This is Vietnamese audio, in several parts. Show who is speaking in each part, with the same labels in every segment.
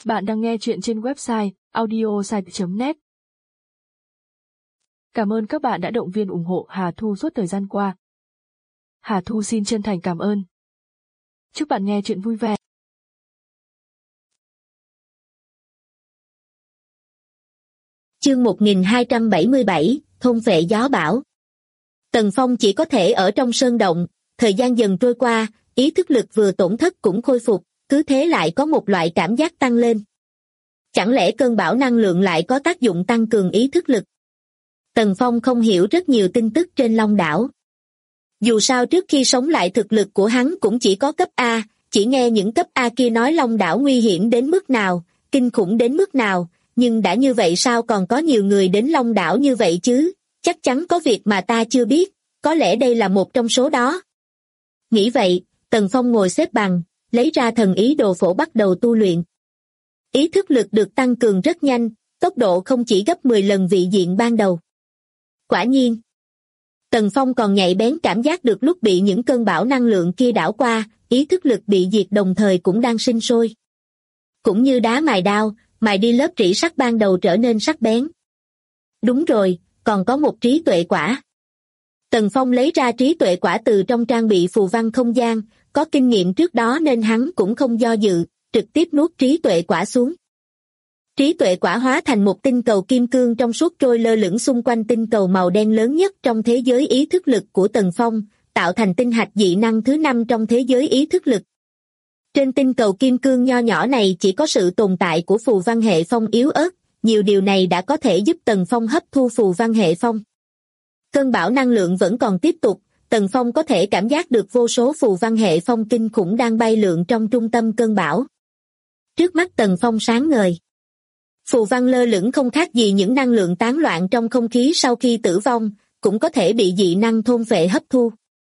Speaker 1: Bạn đang nghe chuyện trên website audiosite.net. Cảm ơn các bạn đã động viên ủng hộ Hà Thu suốt thời gian qua. Hà Thu xin chân thành cảm ơn. Chúc bạn nghe chuyện vui vẻ.
Speaker 2: Chương 1277, thôn vệ gió bão. Tần Phong chỉ có thể ở trong sơn động, thời gian dần trôi qua, ý thức lực vừa tổn thất cũng khôi phục, cứ thế lại có một loại cảm giác tăng lên. Chẳng lẽ cơn bão năng lượng lại có tác dụng tăng cường ý thức lực? Tần Phong không hiểu rất nhiều tin tức trên Long đảo. Dù sao trước khi sống lại thực lực của hắn cũng chỉ có cấp A, chỉ nghe những cấp A kia nói Long đảo nguy hiểm đến mức nào, kinh khủng đến mức nào, nhưng đã như vậy sao còn có nhiều người đến Long đảo như vậy chứ, chắc chắn có việc mà ta chưa biết, có lẽ đây là một trong số đó. Nghĩ vậy, Tần Phong ngồi xếp bằng, lấy ra thần ý đồ phổ bắt đầu tu luyện. Ý thức lực được tăng cường rất nhanh, tốc độ không chỉ gấp 10 lần vị diện ban đầu. Quả nhiên, Tần Phong còn nhạy bén cảm giác được lúc bị những cơn bão năng lượng kia đảo qua, ý thức lực bị diệt đồng thời cũng đang sinh sôi. Cũng như đá mài đao, mài đi lớp rỉ sắt ban đầu trở nên sắc bén. Đúng rồi, còn có một trí tuệ quả. Tần Phong lấy ra trí tuệ quả từ trong trang bị phù văn không gian, có kinh nghiệm trước đó nên hắn cũng không do dự, trực tiếp nuốt trí tuệ quả xuống. Trí tuệ quả hóa thành một tinh cầu kim cương trong suốt trôi lơ lửng xung quanh tinh cầu màu đen lớn nhất trong thế giới ý thức lực của Tần Phong, tạo thành tinh hạch dị năng thứ 5 trong thế giới ý thức lực. Trên tinh cầu kim cương nho nhỏ này chỉ có sự tồn tại của phù văn hệ phong yếu ớt, nhiều điều này đã có thể giúp Tần Phong hấp thu phù văn hệ phong. Cơn bão năng lượng vẫn còn tiếp tục, Tần Phong có thể cảm giác được vô số phù văn hệ phong kinh khủng đang bay lượn trong trung tâm cơn bão. Trước mắt Tần Phong sáng ngời. Phù văn lơ lửng không khác gì những năng lượng tán loạn trong không khí sau khi tử vong, cũng có thể bị dị năng thôn phệ hấp thu.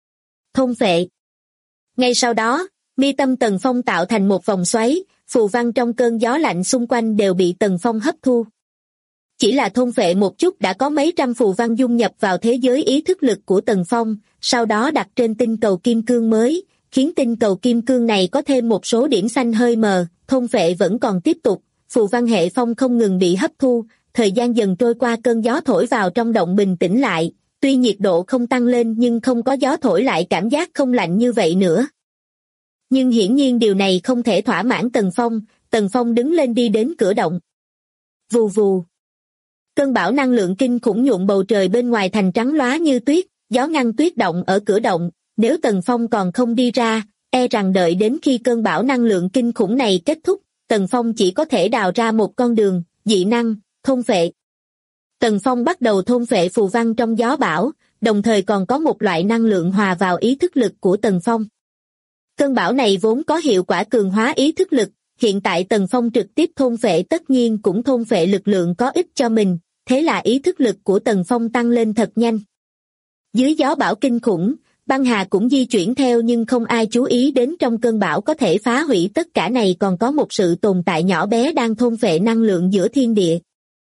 Speaker 2: Thôn phệ. Ngay sau đó, mi tâm Tần Phong tạo thành một vòng xoáy, phù văn trong cơn gió lạnh xung quanh đều bị Tần Phong hấp thu. Chỉ là thôn phệ một chút đã có mấy trăm phù văn dung nhập vào thế giới ý thức lực của Tần Phong, sau đó đặt trên tinh cầu kim cương mới, khiến tinh cầu kim cương này có thêm một số điểm xanh hơi mờ, thôn phệ vẫn còn tiếp tục, phù văn hệ phong không ngừng bị hấp thu, thời gian dần trôi qua cơn gió thổi vào trong động bình tĩnh lại, tuy nhiệt độ không tăng lên nhưng không có gió thổi lại cảm giác không lạnh như vậy nữa. Nhưng hiển nhiên điều này không thể thỏa mãn Tần Phong đứng lên đi đến cửa động. Vù vù. Cơn bão năng lượng kinh khủng nhuộm bầu trời bên ngoài thành trắng lóa như tuyết, gió ngăn tuyết động ở cửa động, nếu Tần Phong còn không đi ra, e rằng đợi đến khi cơn bão năng lượng kinh khủng này kết thúc, Tần Phong chỉ có thể đào ra một con đường, dị năng, thôn vệ. Tần Phong bắt đầu thôn vệ phù văn trong gió bão, đồng thời còn có một loại năng lượng hòa vào ý thức lực của Tần Phong. Cơn bão này vốn có hiệu quả cường hóa ý thức lực, hiện tại Tần Phong trực tiếp thôn vệ tất nhiên cũng thôn vệ lực lượng có ích cho mình, thế là ý thức lực của Tần Phong tăng lên thật nhanh. Dưới gió bão kinh khủng, băng hà cũng di chuyển theo nhưng không ai chú ý đến trong cơn bão có thể phá hủy tất cả này còn có một sự tồn tại nhỏ bé đang thôn phệ năng lượng giữa thiên địa.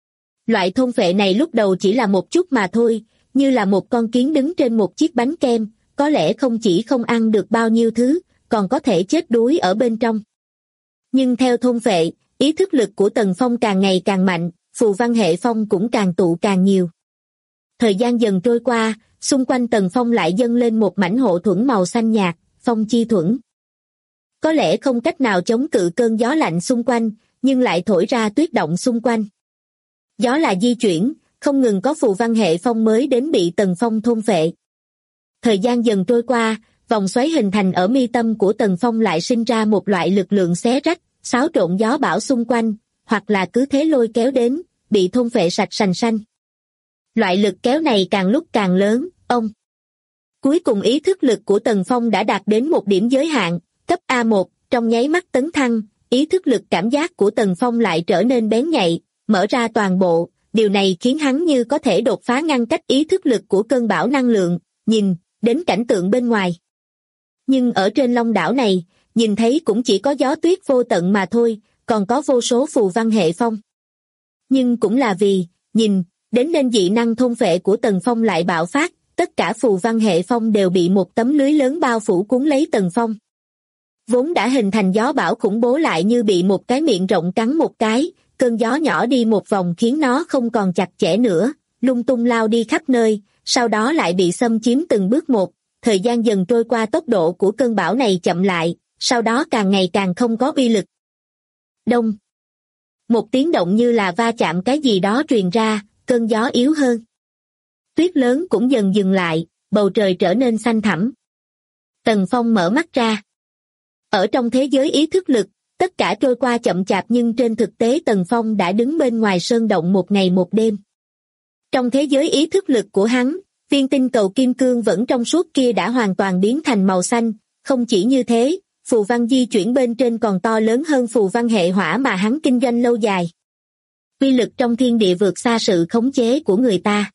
Speaker 2: Loại thôn phệ này lúc đầu chỉ là một chút mà thôi, như là một con kiến đứng trên một chiếc bánh kem, có lẽ không chỉ không ăn được bao nhiêu thứ, còn có thể chết đuối ở bên trong. Nhưng theo thôn phệ, ý thức lực của Tần Phong càng ngày càng mạnh, phù văn hệ phong cũng càng tụ càng nhiều. Thời gian dần trôi qua, xung quanh Tần Phong lại dâng lên một mảnh hộ thuẫn màu xanh nhạt, phong chi thuẫn. Có lẽ không cách nào chống cự cơn gió lạnh xung quanh, nhưng lại thổi ra tuyết động xung quanh. Gió là di chuyển, không ngừng có phù văn hệ phong mới đến bị Tần Phong thôn phệ. Thời gian dần trôi qua, vòng xoáy hình thành ở mi tâm của Tần Phong lại sinh ra một loại lực lượng xé rách, xáo trộn gió bão xung quanh, hoặc là cứ thế lôi kéo đến, bị thôn phệ sạch sành xanh. Loại lực kéo này càng lúc càng lớn, Cuối cùng ý thức lực của Tần Phong đã đạt đến một điểm giới hạn, cấp A1, trong nháy mắt tấn thăng, ý thức lực cảm giác của Tần Phong lại trở nên bén nhạy, mở ra toàn bộ, điều này khiến hắn như có thể đột phá ngăn cách ý thức lực của cơn bão năng lượng, nhìn đến cảnh tượng bên ngoài. Nhưng ở trên Long đảo này, nhìn thấy cũng chỉ có gió tuyết vô tận mà thôi, còn có vô số phù văn hệ phong. Nhưng cũng là vì, nhìn đến nên dị năng thôn phệ của Tần Phong lại bạo phát, tất cả phù văn hệ phong đều bị một tấm lưới lớn bao phủ cuốn lấy Tần Phong. Vốn đã hình thành gió bão khủng bố lại như bị một cái miệng rộng cắn một cái, cơn gió nhỏ đi một vòng khiến nó không còn chặt chẽ nữa, lung tung lao đi khắp nơi, sau đó lại bị xâm chiếm từng bước một, thời gian dần trôi qua tốc độ của cơn bão này chậm lại, sau đó càng ngày càng không có uy lực. Đông. Một tiếng động như là va chạm cái gì đó truyền ra, cơn gió yếu hơn. Tuyết lớn cũng dần dừng lại, bầu trời trở nên xanh thẳm. Tần Phong mở mắt ra. Ở trong thế giới ý thức lực, tất cả trôi qua chậm chạp nhưng trên thực tế Tần Phong đã đứng bên ngoài sơn động một ngày một đêm. Trong thế giới ý thức lực của hắn, viên tinh cầu kim cương vẫn trong suốt kia đã hoàn toàn biến thành màu xanh, không chỉ như thế, phù văn di chuyển bên trên còn to lớn hơn phù văn hệ hỏa mà hắn kinh doanh lâu dài. Uy lực trong thiên địa vượt xa sự khống chế của người ta.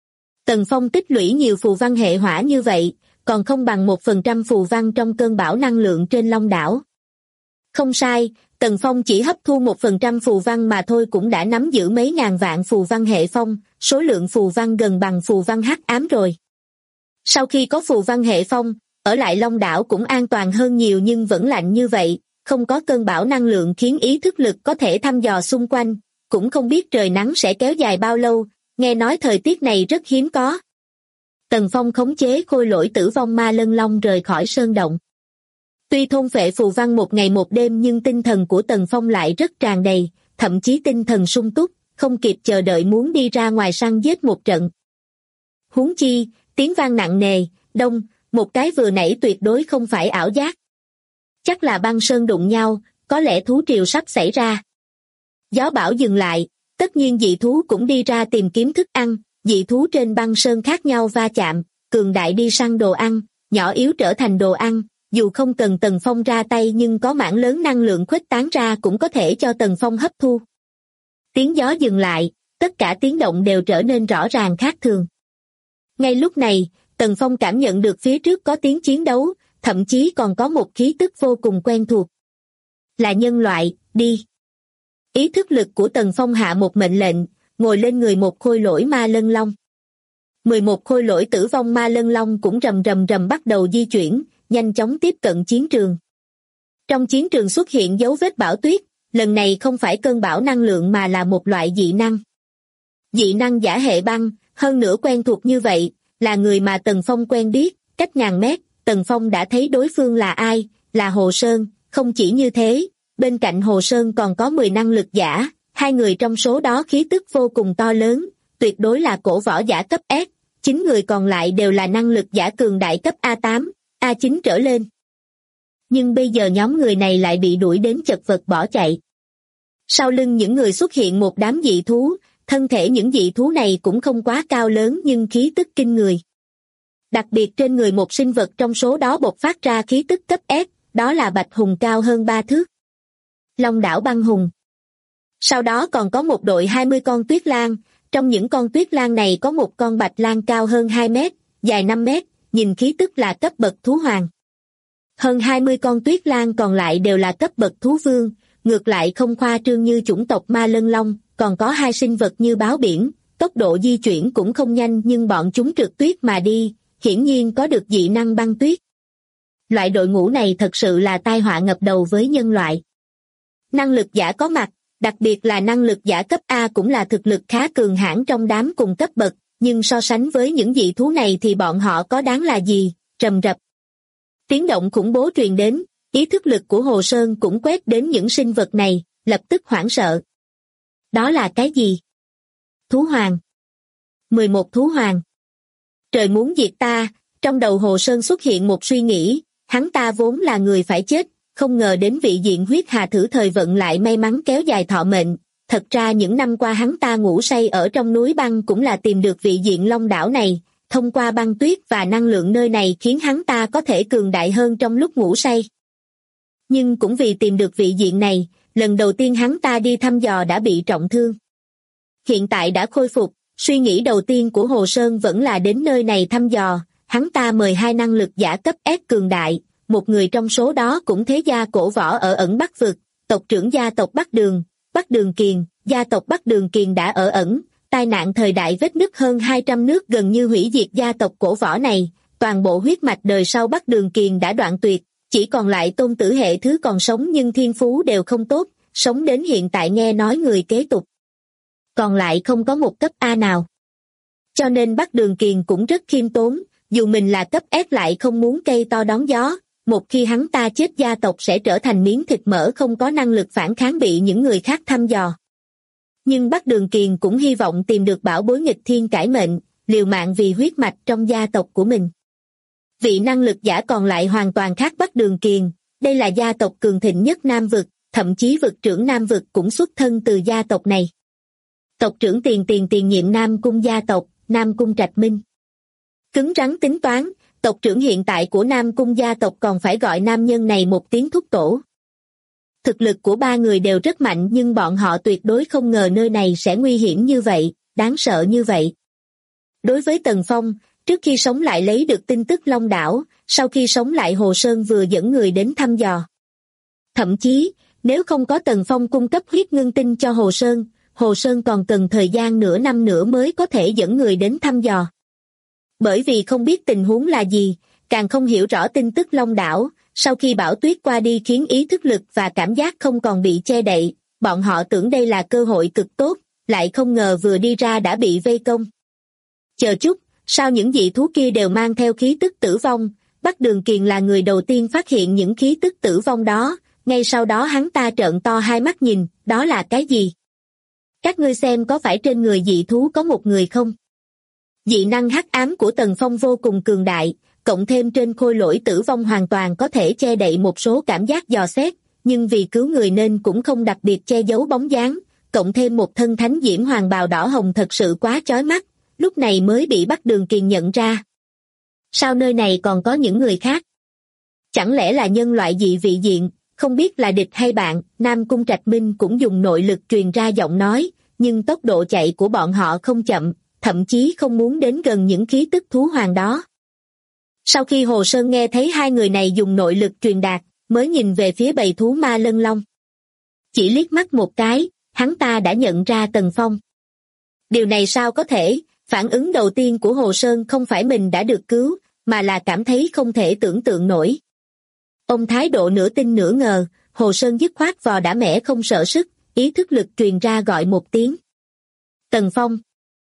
Speaker 2: Tần Phong tích lũy nhiều phù văn hệ hỏa như vậy, còn không bằng 1% phù văn trong cơn bão năng lượng trên Long đảo. Không sai, Tần Phong chỉ hấp thu 1% phù văn mà thôi cũng đã nắm giữ mấy ngàn vạn phù văn hệ phong, số lượng phù văn gần bằng phù văn hắc ám rồi. Sau khi có phù văn hệ phong, ở lại Long đảo cũng an toàn hơn nhiều nhưng vẫn lạnh như vậy, không có cơn bão năng lượng khiến ý thức lực có thể thăm dò xung quanh, cũng không biết trời nắng sẽ kéo dài bao lâu, nghe nói thời tiết này rất hiếm có. Tần Phong khống chế khôi lỗi tử vong ma lân long rời khỏi sơn động. Tuy thôn phệ phù văn một ngày một đêm nhưng tinh thần của Tần Phong lại rất tràn đầy, thậm chí tinh thần sung túc, không kịp chờ đợi muốn đi ra ngoài săn giết một trận. Huống chi, tiếng vang nặng nề, đông, một cái vừa nãy tuyệt đối không phải ảo giác. Chắc là băng sơn đụng nhau, có lẽ thú triều sắp xảy ra. Gió bão dừng lại, tất nhiên dị thú cũng đi ra tìm kiếm thức ăn, dị thú trên băng sơn khác nhau va chạm, cường đại đi săn đồ ăn, nhỏ yếu trở thành đồ ăn, dù không cần Tần Phong ra tay nhưng có mảng lớn năng lượng khuếch tán ra cũng có thể cho Tần Phong hấp thu. Tiếng gió dừng lại, tất cả tiếng động đều trở nên rõ ràng khác thường. Ngay lúc này, Tần Phong cảm nhận được phía trước có tiếng chiến đấu, thậm chí còn có một khí tức vô cùng quen thuộc. Là nhân loại, đi. Ý thức lực của Tần Phong hạ một mệnh lệnh, ngồi lên người một khôi lỗi ma lân long. 11 khôi lỗi tử vong ma lân long cũng rầm rầm rầm bắt đầu di chuyển, nhanh chóng tiếp cận chiến trường. Trong chiến trường xuất hiện dấu vết bão tuyết, lần này không phải cơn bão năng lượng mà là một loại dị năng. Dị năng giả hệ băng, hơn nữa quen thuộc như vậy, là người mà Tần Phong quen biết, cách ngàn mét, Tần Phong đã thấy đối phương là ai, là Hồ Sơn, không chỉ như thế, bên cạnh Hồ Sơn còn có 10 năng lực giả, hai người trong số đó khí tức vô cùng to lớn, tuyệt đối là cổ võ giả cấp S, 9 người còn lại đều là năng lực giả cường đại cấp A8, A9 trở lên. Nhưng bây giờ nhóm người này lại bị đuổi đến chật vật bỏ chạy. Sau lưng những người xuất hiện một đám dị thú, thân thể những dị thú này cũng không quá cao lớn nhưng khí tức kinh người. Đặc biệt trên người một sinh vật trong số đó bộc phát ra khí tức cấp S, đó là bạch hùng cao hơn 3 thước. Long đảo băng hùng. Sau đó còn có một đội 20 con tuyết lang, trong những con tuyết lang này có một con bạch lang cao hơn 2 mét, dài 5 mét, nhìn khí tức là cấp bậc thú hoàng. Hơn 20 con tuyết lang còn lại đều là cấp bậc thú vương, ngược lại không khoa trương như chủng tộc ma lân long, còn có hai sinh vật như báo biển, tốc độ di chuyển cũng không nhanh nhưng bọn chúng trượt tuyết mà đi, hiển nhiên có được dị năng băng tuyết. Loại đội ngũ này thật sự là tai họa ngập đầu với nhân loại. Năng lực giả có mặt, đặc biệt là năng lực giả cấp A cũng là thực lực khá cường hãn trong đám cùng cấp bậc, nhưng so sánh với những dị thú này thì bọn họ có đáng là gì, rầm rập. Tiếng động khủng bố truyền đến, ý thức lực của Hồ Sơn cũng quét đến những sinh vật này, lập tức hoảng sợ. Đó là cái gì? Thú hoàng. 11 thú hoàng. Trời muốn diệt ta, trong đầu Hồ Sơn xuất hiện một suy nghĩ, hắn ta vốn là người phải chết, không ngờ đến vị diện huyết hà thử thời vận lại may mắn kéo dài thọ mệnh. Thật ra những năm qua hắn ta ngủ say ở trong núi băng cũng là tìm được vị diện Long đảo này, thông qua băng tuyết và năng lượng nơi này khiến hắn ta có thể cường đại hơn trong lúc ngủ say. Nhưng cũng vì tìm được vị diện này, lần đầu tiên hắn ta đi thăm dò đã bị trọng thương. Hiện tại đã khôi phục, suy nghĩ đầu tiên của Hồ Sơn vẫn là đến nơi này thăm dò, hắn ta mời hai năng lực giả cấp S cường đại, một người trong số đó cũng thế gia cổ võ ở ẩn Bắc vực, tộc trưởng gia tộc Bắc Đường Kiền, gia tộc Bắc Đường Kiền đã ở ẩn, tai nạn thời đại vết nứt hơn 200 nước gần như hủy diệt gia tộc cổ võ này, toàn bộ huyết mạch đời sau Bắc Đường Kiền đã đoạn tuyệt, Chỉ còn lại Tôn Tử hệ thứ còn sống nhưng thiên phú đều không tốt, sống đến hiện tại nghe nói người kế tục. Còn lại không có một cấp A nào. Cho nên Bắc Đường Kiền cũng rất khiêm tốn, dù mình là cấp S lại không muốn cây to đón gió, một khi hắn ta chết gia tộc sẽ trở thành miếng thịt mỡ không có năng lực phản kháng bị những người khác thăm dò. Nhưng Bắc Đường Kiền cũng hy vọng tìm được bảo bối nghịch thiên cải mệnh, liều mạng vì huyết mạch trong gia tộc của mình. Vị năng lực giả còn lại hoàn toàn khác Bắc Đường Kiền, đây là gia tộc cường thịnh nhất Nam Vực, thậm chí vực trưởng Nam Vực cũng xuất thân từ gia tộc này. Tộc trưởng tiền nhiệm Nam Cung gia tộc, Nam Cung Trạch Minh. Cứng rắn tính toán, tộc trưởng hiện tại của Nam Cung gia tộc còn phải gọi nam nhân này một tiếng thúc tổ. Thực lực của ba người đều rất mạnh nhưng bọn họ tuyệt đối không ngờ nơi này sẽ nguy hiểm như vậy, đáng sợ như vậy. Đối với Tần Phong, trước khi sống lại lấy được tin tức Long Đảo, sau khi sống lại Hồ Sơn vừa dẫn người đến thăm dò. Thậm chí, nếu không có Tần Phong cung cấp huyết ngưng tinh cho Hồ Sơn còn cần thời gian nửa năm nữa mới có thể dẫn người đến thăm dò. Bởi vì không biết tình huống là gì, càng không hiểu rõ tin tức Long Đảo, sau khi bão tuyết qua đi khiến ý thức lực và cảm giác không còn bị che đậy, bọn họ tưởng đây là cơ hội cực tốt, lại không ngờ vừa đi ra đã bị vây công. Chờ chút, sao những dị thú kia đều mang theo khí tức tử vong? Bắc Đường Kiền là người đầu tiên phát hiện những khí tức tử vong đó, ngay sau đó hắn ta trợn to hai mắt nhìn, đó là cái gì? Các ngươi xem có phải trên người dị thú có một người không? Dị năng hắc ám của Tần Phong vô cùng cường đại, cộng thêm trên khôi lỗi tử vong hoàn toàn có thể che đậy một số cảm giác dò xét, nhưng vì cứu người nên cũng không đặc biệt che giấu bóng dáng, cộng thêm một thân thánh diễm hoàng bào đỏ hồng thật sự quá chói mắt, lúc này mới bị Bắc Đường Kiền nhận ra. Sao nơi này còn có những người khác? Chẳng lẽ là nhân loại dị vị diện, không biết là địch hay bạn? Nam Cung Trạch Minh cũng dùng nội lực truyền ra giọng nói, nhưng tốc độ chạy của bọn họ không chậm, thậm chí không muốn đến gần những khí tức thú hoàng đó. Sau khi Hồ Sơn nghe thấy hai người này dùng nội lực truyền đạt, mới nhìn về phía bầy thú ma lân long. Chỉ liếc mắt một cái, hắn ta đã nhận ra Tần Phong. Điều này sao có thể? Phản ứng đầu tiên của Hồ Sơn không phải mình đã được cứu, mà là cảm thấy không thể tưởng tượng nổi. Ông thái độ nửa tin nửa ngờ, Hồ Sơn dứt khoát vò đã mẻ không sợ sức, ý thức lực truyền ra gọi một tiếng. Tần Phong.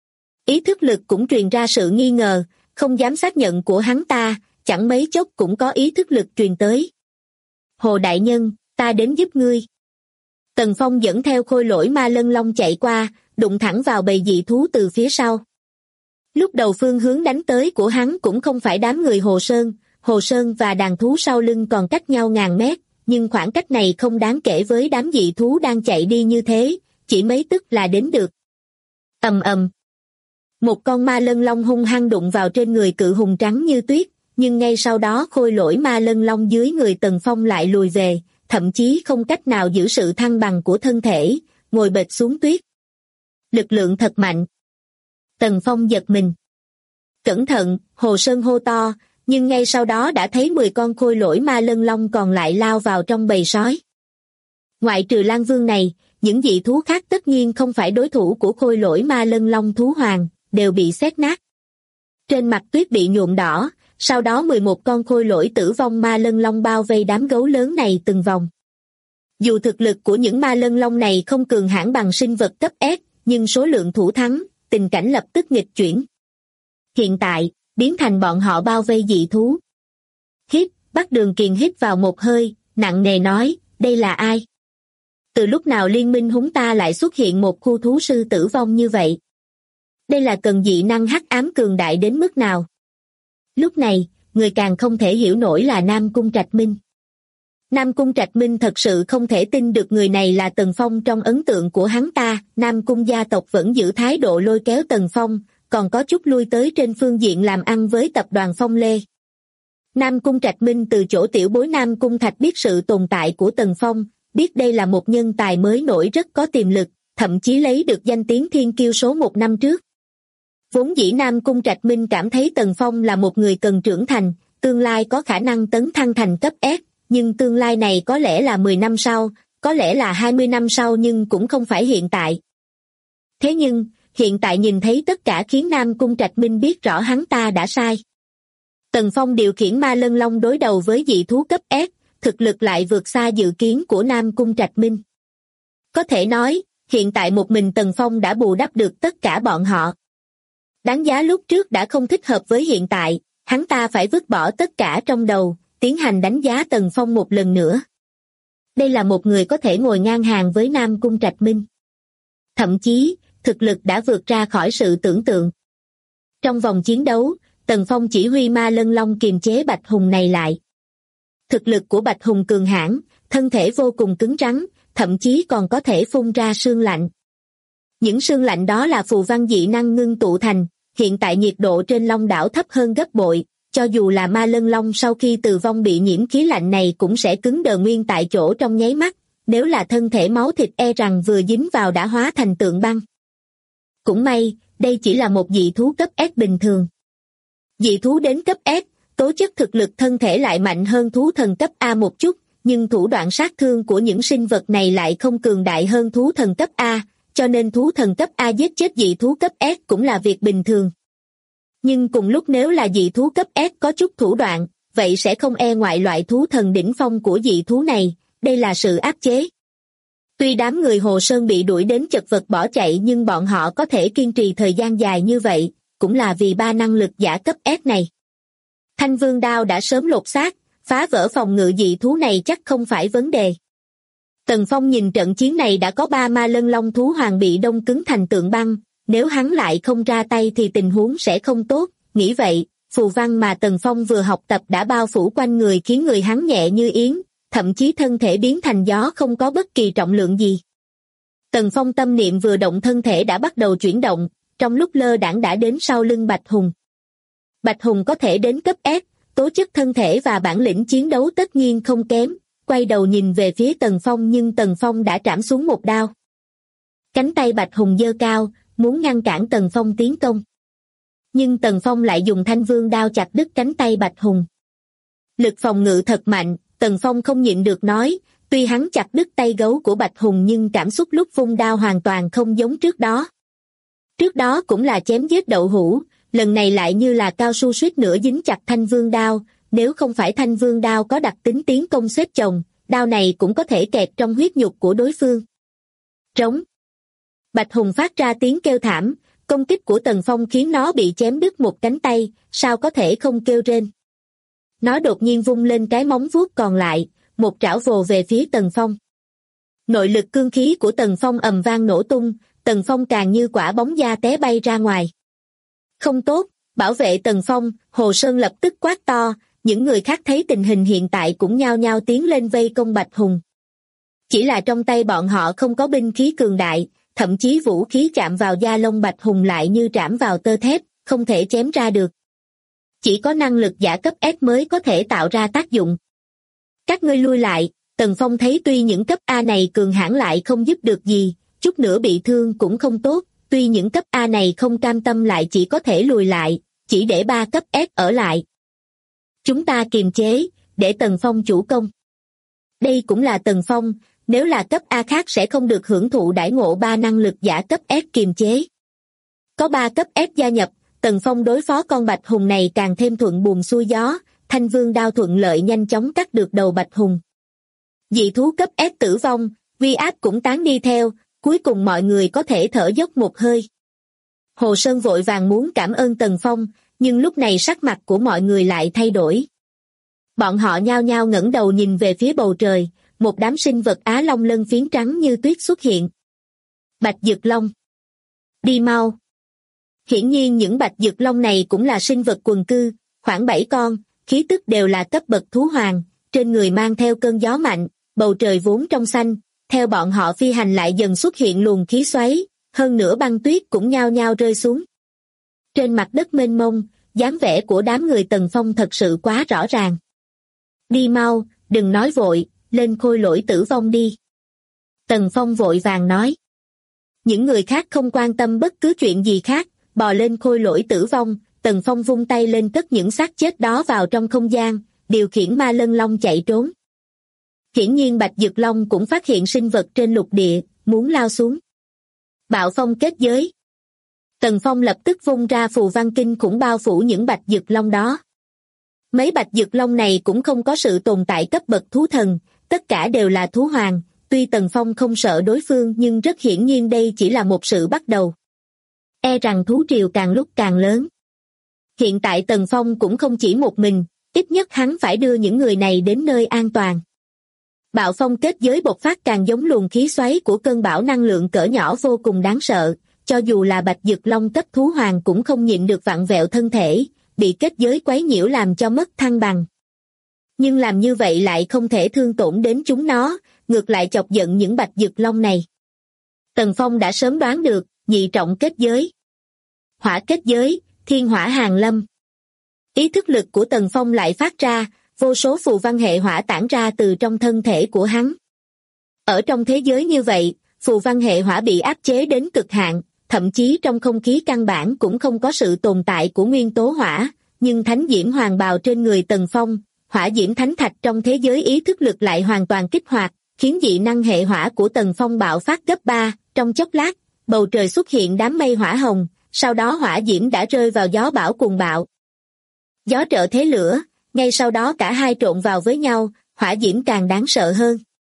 Speaker 2: Ý thức lực cũng truyền ra sự nghi ngờ, không dám xác nhận của hắn ta, chẳng mấy chốc cũng có ý thức lực truyền tới. Hồ Đại Nhân, ta đến giúp ngươi. Tần Phong dẫn theo khôi lỗi ma lân long chạy qua, đụng thẳng vào bầy dị thú từ phía sau. Lúc đầu phương hướng đánh tới của hắn cũng không phải đám người Hồ Sơn và đàn thú sau lưng còn cách nhau ngàn mét, nhưng khoảng cách này không đáng kể với đám dị thú đang chạy đi như thế, chỉ mấy tức là đến được. Ầm ầm. Một con ma lân long hung hăng đụng vào trên người cự hùng trắng như tuyết, nhưng ngay sau đó khôi lỗi ma lân long dưới người Tần Phong lại lùi về, thậm chí không cách nào giữ sự thăng bằng của thân thể, ngồi bệt xuống tuyết. Lực lượng thật mạnh. Tần Phong giật mình. Cẩn thận, Hồ Sơn hô to, nhưng ngay sau đó đã thấy 10 con khôi lỗi ma lân long còn lại lao vào trong bầy sói. Ngoại trừ Lang Vương này, những dị thú khác tất nhiên không phải đối thủ của khôi lỗi ma lân long thú hoàng, đều bị xé nát. Trên mặt tuyết bị nhuộm đỏ, sau đó 11 con khôi lỗi tử vong ma lân long bao vây đám gấu lớn này từng vòng. Dù thực lực của những ma lân long này không cường hãn bằng sinh vật cấp S, nhưng số lượng thủ thắng, tình cảnh lập tức nghịch chuyển. Hiện tại, biến thành bọn họ bao vây dị thú. Bắc Đường Kiền hít vào một hơi, nặng nề nói, đây là ai? Từ lúc nào liên minh húng ta lại xuất hiện một khu thú sư tử vong như vậy? Đây là cần dị năng hắc ám cường đại đến mức nào? Lúc này, người càng không thể hiểu nổi là Nam Cung Trạch Minh. Nam Cung Trạch Minh thật sự không thể tin được người này là Tần Phong trong ấn tượng của hắn ta. Nam Cung gia tộc vẫn giữ thái độ lôi kéo Tần Phong, còn có chút lui tới trên phương diện làm ăn với tập đoàn Phong Lê. Nam Cung Trạch Minh từ chỗ tiểu bối Nam Cung Thạch biết sự tồn tại của Tần Phong, biết đây là một nhân tài mới nổi rất có tiềm lực, thậm chí lấy được danh tiếng thiên kiêu số 1 năm trước. Vốn dĩ Nam Cung Trạch Minh cảm thấy Tần Phong là một người cần trưởng thành, tương lai có khả năng tấn thăng thành cấp S, nhưng tương lai này có lẽ là 10 năm sau, có lẽ là 20 năm sau nhưng cũng không phải hiện tại. Thế nhưng, hiện tại nhìn thấy tất cả khiến Nam Cung Trạch Minh biết rõ hắn ta đã sai. Tần Phong điều khiển ma lân long đối đầu với dị thú cấp S, thực lực lại vượt xa dự kiến của Nam Cung Trạch Minh. Có thể nói, hiện tại một mình Tần Phong đã bù đắp được tất cả bọn họ. Đánh giá lúc trước đã không thích hợp với hiện tại, hắn ta phải vứt bỏ tất cả trong đầu, tiến hành đánh giá Tần Phong một lần nữa. Đây là một người có thể ngồi ngang hàng với Nam Cung Trạch Minh. Thậm chí, thực lực đã vượt ra khỏi sự tưởng tượng. Trong vòng chiến đấu, Tần Phong chỉ huy Ma Lân Long kiềm chế Bạch Hùng này lại. Thực lực của Bạch Hùng cường hãn, thân thể vô cùng cứng rắn, thậm chí còn có thể phun ra sương lạnh. Những sương lạnh đó là phù văn dị năng ngưng tụ thành, hiện tại nhiệt độ trên Long đảo thấp hơn gấp bội, cho dù là Ma Lân Long sau khi từ vong bị nhiễm khí lạnh này cũng sẽ cứng đờ nguyên tại chỗ trong nháy mắt, nếu là thân thể máu thịt e rằng vừa dính vào đã hóa thành tượng băng. Cũng may, đây chỉ là một dị thú cấp S bình thường. Dị thú đến cấp S, tố chất thực lực thân thể lại mạnh hơn thú thần cấp A một chút, nhưng thủ đoạn sát thương của những sinh vật này lại không cường đại hơn thú thần cấp A, cho nên thú thần cấp A giết chết dị thú cấp S cũng là việc bình thường. Nhưng cùng lúc nếu là dị thú cấp S có chút thủ đoạn, vậy sẽ không e ngại loại thú thần đỉnh phong của dị thú này, đây là sự áp chế. Tuy đám người Hồ Sơn bị đuổi đến chật vật bỏ chạy nhưng bọn họ có thể kiên trì thời gian dài như vậy, cũng là vì ba năng lực giả cấp S này. Thanh Vương Đao đã sớm lột xác, phá vỡ phòng ngự dị thú này chắc không phải vấn đề. Tần Phong nhìn trận chiến này đã có 3 Ma Lân Long thú hoàng bị đông cứng thành tượng băng, nếu hắn lại không ra tay thì tình huống sẽ không tốt, nghĩ vậy, phù văn mà Tần Phong vừa học tập đã bao phủ quanh người khiến người hắn nhẹ như yến, thậm chí thân thể biến thành gió không có bất kỳ trọng lượng gì. Tần Phong tâm niệm vừa động thân thể đã bắt đầu chuyển động, trong lúc lơ đãng đã đến sau lưng Bạch Hùng. Bạch Hùng có thể đến cấp S, tố chất thân thể và bản lĩnh chiến đấu tất nhiên không kém, quay đầu nhìn về phía Tần Phong nhưng Tần Phong đã trảm xuống một đao. Cánh tay Bạch Hùng giơ cao, muốn ngăn cản Tần Phong tiến công. Nhưng Tần Phong lại dùng Thanh Vương đao chặt đứt cánh tay Bạch Hùng. Lực phòng ngự thật mạnh, Tần Phong không nhịn được nói, tuy hắn chặt đứt tay gấu của Bạch Hùng nhưng cảm xúc lúc vung đao hoàn toàn không giống trước đó. Trước đó cũng là chém giết đậu hũ, lần này lại như là cao su suýt nữa dính chặt Thanh Vương đao, nếu không phải Thanh Vương đao có đặc tính tiến công xếp chồng, đao này cũng có thể kẹt trong huyết nhục của đối phương. Trống. Bạch Hùng phát ra tiếng kêu thảm, công kích của Tần Phong khiến nó bị chém đứt một cánh tay, sao có thể không kêu rên. Nó đột nhiên vung lên cái móng vuốt còn lại, một trảo vồ về phía Tần Phong. Nội lực cương khí của Tần Phong ầm vang nổ tung, Tần Phong càng như quả bóng da té bay ra ngoài. Không tốt, bảo vệ Tần Phong, Hồ Sơn lập tức quát to, những người khác thấy tình hình hiện tại cũng nhao nhao tiến lên vây công Bạch Hùng. Chỉ là trong tay bọn họ không có binh khí cường đại, thậm chí vũ khí chạm vào da lông Bạch Hùng lại như trảm vào tơ thép, không thể chém ra được. Chỉ có năng lực giả cấp S mới có thể tạo ra tác dụng. Các ngươi lui lại, Tần Phong thấy tuy những cấp A này cường hãn lại không giúp được gì, chút nữa bị thương cũng không tốt, tuy những cấp A này không cam tâm lại chỉ có thể lùi lại, chỉ để 3 cấp S ở lại. Chúng ta kiềm chế, để Tần Phong chủ công. Đây cũng là Tần Phong, nếu là cấp A khác sẽ không được hưởng thụ đãi ngộ 3 năng lực giả cấp S kiềm chế. Có 3 cấp S gia nhập, Tần Phong đối phó con Bạch Hùng này càng thêm thuận buồm xuôi gió, Thanh Vương đao thuận lợi nhanh chóng cắt được đầu Bạch Hùng. Dị thú cấp S tử vong, uy áp cũng tán đi theo, cuối cùng mọi người có thể thở dốc một hơi. Hồ Sơn vội vàng muốn cảm ơn Tần Phong, nhưng lúc này sắc mặt của mọi người lại thay đổi. Bọn họ nhao nhao ngẩng đầu nhìn về phía bầu trời, một đám sinh vật Á Long lân phiến trắng như tuyết xuất hiện. Bạch Dực Long. Đi mau. Hiển nhiên những Bạch Dực Long này cũng là sinh vật quần cư, khoảng 7 con, khí tức đều là cấp bậc thú hoàng, trên người mang theo cơn gió mạnh, bầu trời vốn trong xanh, theo bọn họ phi hành lại dần xuất hiện luồng khí xoáy, hơn nữa băng tuyết cũng nhao nhao rơi xuống. Trên mặt đất mênh mông, dáng vẻ của đám người Tần Phong thật sự quá rõ ràng. Đi mau, đừng nói vội, lên khôi lỗi tử vong đi. Tần Phong vội vàng nói. Những người khác không quan tâm bất cứ chuyện gì khác, bò lên khôi lỗi tử vong, Tần Phong vung tay lên cất những xác chết đó vào trong không gian, điều khiển Ma Lân Long chạy trốn. Hiển nhiên Bạch Dực Long cũng phát hiện sinh vật trên lục địa, muốn lao xuống. Bạo phong kết giới. Tần Phong lập tức vung ra phù văn kinh khủng bao phủ những Bạch Dực Long đó. Mấy bạch dực long này cũng không có sự tồn tại cấp bậc thú thần, tất cả đều là thú hoàng, tuy Tần Phong không sợ đối phương nhưng rất hiển nhiên đây chỉ là một sự bắt đầu. E rằng thú triều càng lúc càng lớn. Hiện tại Tần Phong cũng không chỉ một mình, ít nhất hắn phải đưa những người này đến nơi an toàn. Bạo phong kết giới bộc phát càng giống luồng khí xoáy của cơn bão năng lượng cỡ nhỏ vô cùng đáng sợ, cho dù là bạch dực long cấp thú hoàng cũng không nhịn được vặn vẹo thân thể, bị kết giới quấy nhiễu làm cho mất thăng bằng. Nhưng làm như vậy lại không thể thương tổn đến chúng nó, ngược lại chọc giận những bạch dực long này. Tần Phong đã sớm đoán được, nhị trọng kết giới. Hỏa kết giới, thiên hỏa hàng lâm. Ý thức lực của Tần Phong lại phát ra, vô số phù văn hệ hỏa tản ra từ trong thân thể của hắn. Ở trong thế giới như vậy, phù văn hệ hỏa bị áp chế đến cực hạn, thậm chí trong không khí căn bản cũng không có sự tồn tại của nguyên tố hỏa, nhưng thánh diễm hoàng bào trên người Tần Phong, hỏa diễm thánh thạch trong thế giới ý thức lực lại hoàn toàn kích hoạt, khiến dị năng hệ hỏa của Tần Phong bạo phát gấp 3, trong chốc lát, bầu trời xuất hiện đám mây hỏa hồng, sau đó hỏa diễm đã rơi vào gió bão cuồng bạo. Gió trợ thế lửa, ngay sau đó cả hai trộn vào với nhau, hỏa diễm càng đáng sợ hơn.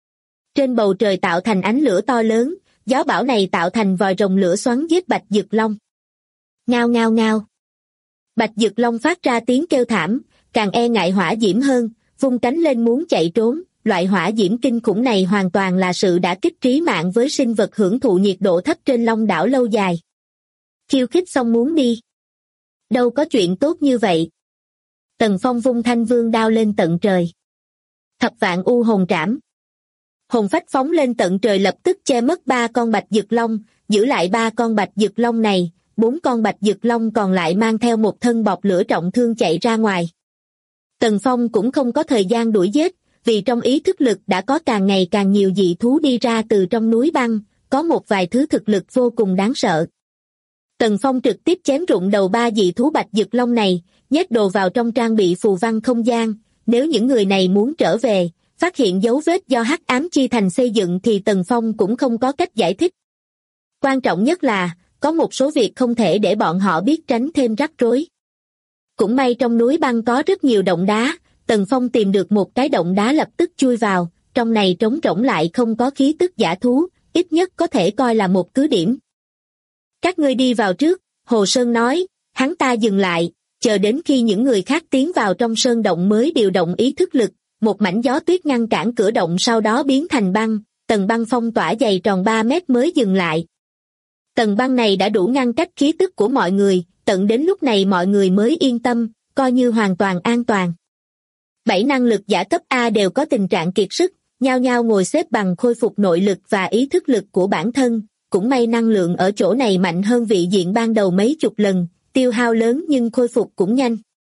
Speaker 2: Trên bầu trời tạo thành ánh lửa to lớn, gió bão này tạo thành vòi rồng lửa xoắn giết bạch dực long. Ngao ngao ngao. Bạch dực long phát ra tiếng kêu thảm, càng e ngại hỏa diễm hơn, vung cánh lên muốn chạy trốn. Loại hỏa diễm kinh khủng này hoàn toàn là sự đả kích trí mạng với sinh vật hưởng thụ nhiệt độ thấp trên Long đảo lâu dài. Khiêu khích xong muốn đi. Đâu có chuyện tốt như vậy. Tần Phong vung thanh vương đao lên tận trời. Thập vạn u hồn trảm. Hồn phách phóng lên tận trời lập tức che mất 3 con bạch dực long, giữ lại 3 con bạch dực long này, 4 con bạch dực long còn lại mang theo một thân bọc lửa trọng thương chạy ra ngoài. Tần Phong cũng không có thời gian đuổi giết, vì trong ý thức lực đã có càng ngày càng nhiều dị thú đi ra từ trong núi băng, có một vài thứ thực lực vô cùng đáng sợ. Tần Phong trực tiếp chém rụng đầu 3 dị thú bạch dực long này, nhét đồ vào trong trang bị phù văn không gian, nếu những người này muốn trở về, phát hiện dấu vết do hắc ám chi thành xây dựng thì Tần Phong cũng không có cách giải thích. Quan trọng nhất là, có một số việc không thể để bọn họ biết tránh thêm rắc rối. Cũng may trong núi băng có rất nhiều động đá, Tần Phong tìm được một cái động đá lập tức chui vào, trong này trống rỗng lại không có khí tức dã thú, ít nhất có thể coi là một cứ điểm. Các ngươi đi vào trước, Hồ Sơn nói, hắn ta dừng lại, chờ đến khi những người khác tiến vào trong sơn động mới điều động ý thức lực, một mảnh gió tuyết ngăn cản cửa động sau đó biến thành băng, tầng băng phong tỏa dày tròn 3 mét mới dừng lại. Tầng băng này đã đủ ngăn cách khí tức của mọi người, tận đến lúc này mọi người mới yên tâm, coi như hoàn toàn an toàn. 7 năng lực giả cấp A đều có tình trạng kiệt sức, nhao nhao ngồi xếp bằng khôi phục nội lực và ý thức lực của bản thân, cũng may năng lượng ở chỗ này mạnh hơn vị diện ban đầu mấy chục lần, tiêu hao lớn nhưng khôi phục cũng nhanh.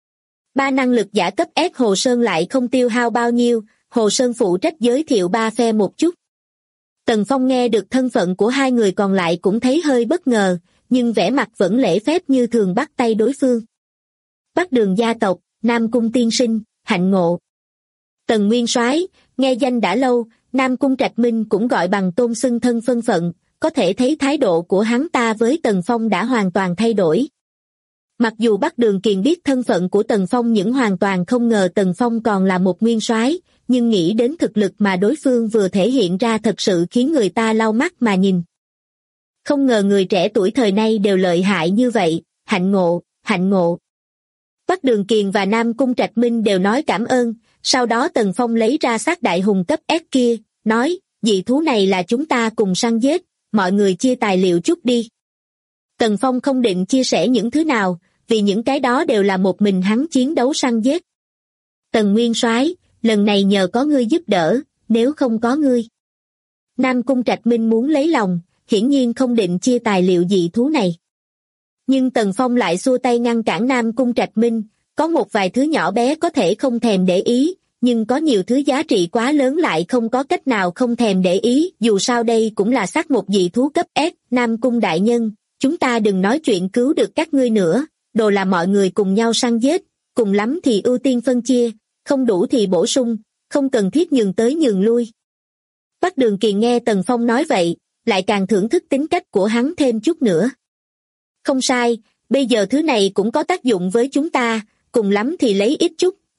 Speaker 2: 3 năng lực giả cấp S Hồ Sơn lại không tiêu hao bao nhiêu, Hồ Sơn phụ trách giới thiệu 3 phe một chút. Tần Phong nghe được thân phận của 2 người còn lại cũng thấy hơi bất ngờ, nhưng vẻ mặt vẫn lễ phép như thường bắt tay đối phương. Bắc Đường gia tộc, Nam Cung tiên sinh, hạnh ngộ. Tần Nguyên Soái, nghe danh đã lâu, Nam Cung Trạch Minh cũng gọi bằng tôn xưng thân phân phận, có thể thấy thái độ của hắn ta với Tần Phong đã hoàn toàn thay đổi. Mặc dù Bắc Đường Kiền biết thân phận của Tần Phong nhưng hoàn toàn không ngờ Tần Phong còn là một nguyên soái, nhưng nghĩ đến thực lực mà đối phương vừa thể hiện ra thật sự khiến người ta lau mắt mà nhìn. Không ngờ người trẻ tuổi thời nay đều lợi hại như vậy, hạnh ngộ, hạnh ngộ. Bắc Đường Kiền và Nam Cung Trạch Minh đều nói cảm ơn, sau đó Tần Phong lấy ra xác đại hùng cấp S kia, nói, dị thú này là chúng ta cùng săn giết, mọi người chia tài liệu chút đi. Tần Phong không định chia sẻ những thứ nào, vì những cái đó đều là một mình hắn chiến đấu săn giết. Tần Nguyên Soái, lần này nhờ có ngươi giúp đỡ, nếu không có ngươi. Nam Cung Trạch Minh muốn lấy lòng, hiển nhiên không định chia tài liệu dị thú này. Nhưng Tần Phong lại xua tay ngăn cản Nam Cung Trạch Minh, có một vài thứ nhỏ bé có thể không thèm để ý, nhưng có nhiều thứ giá trị quá lớn lại không có cách nào không thèm để ý, dù sao đây cũng là xác một dị thú cấp S, Nam Cung đại nhân, chúng ta đừng nói chuyện cứu được các ngươi nữa, đồ là mọi người cùng nhau săn giết, cùng lắm thì ưu tiên phân chia, không đủ thì bổ sung, không cần thiết nhường tới nhường lui. Bắc Đường Kiền nghe Tần Phong nói vậy, lại càng thưởng thức tính cách của hắn thêm chút nữa. Không sai, bây giờ thứ này cũng có tác dụng với chúng ta, cùng lắm thì lấy ít chút,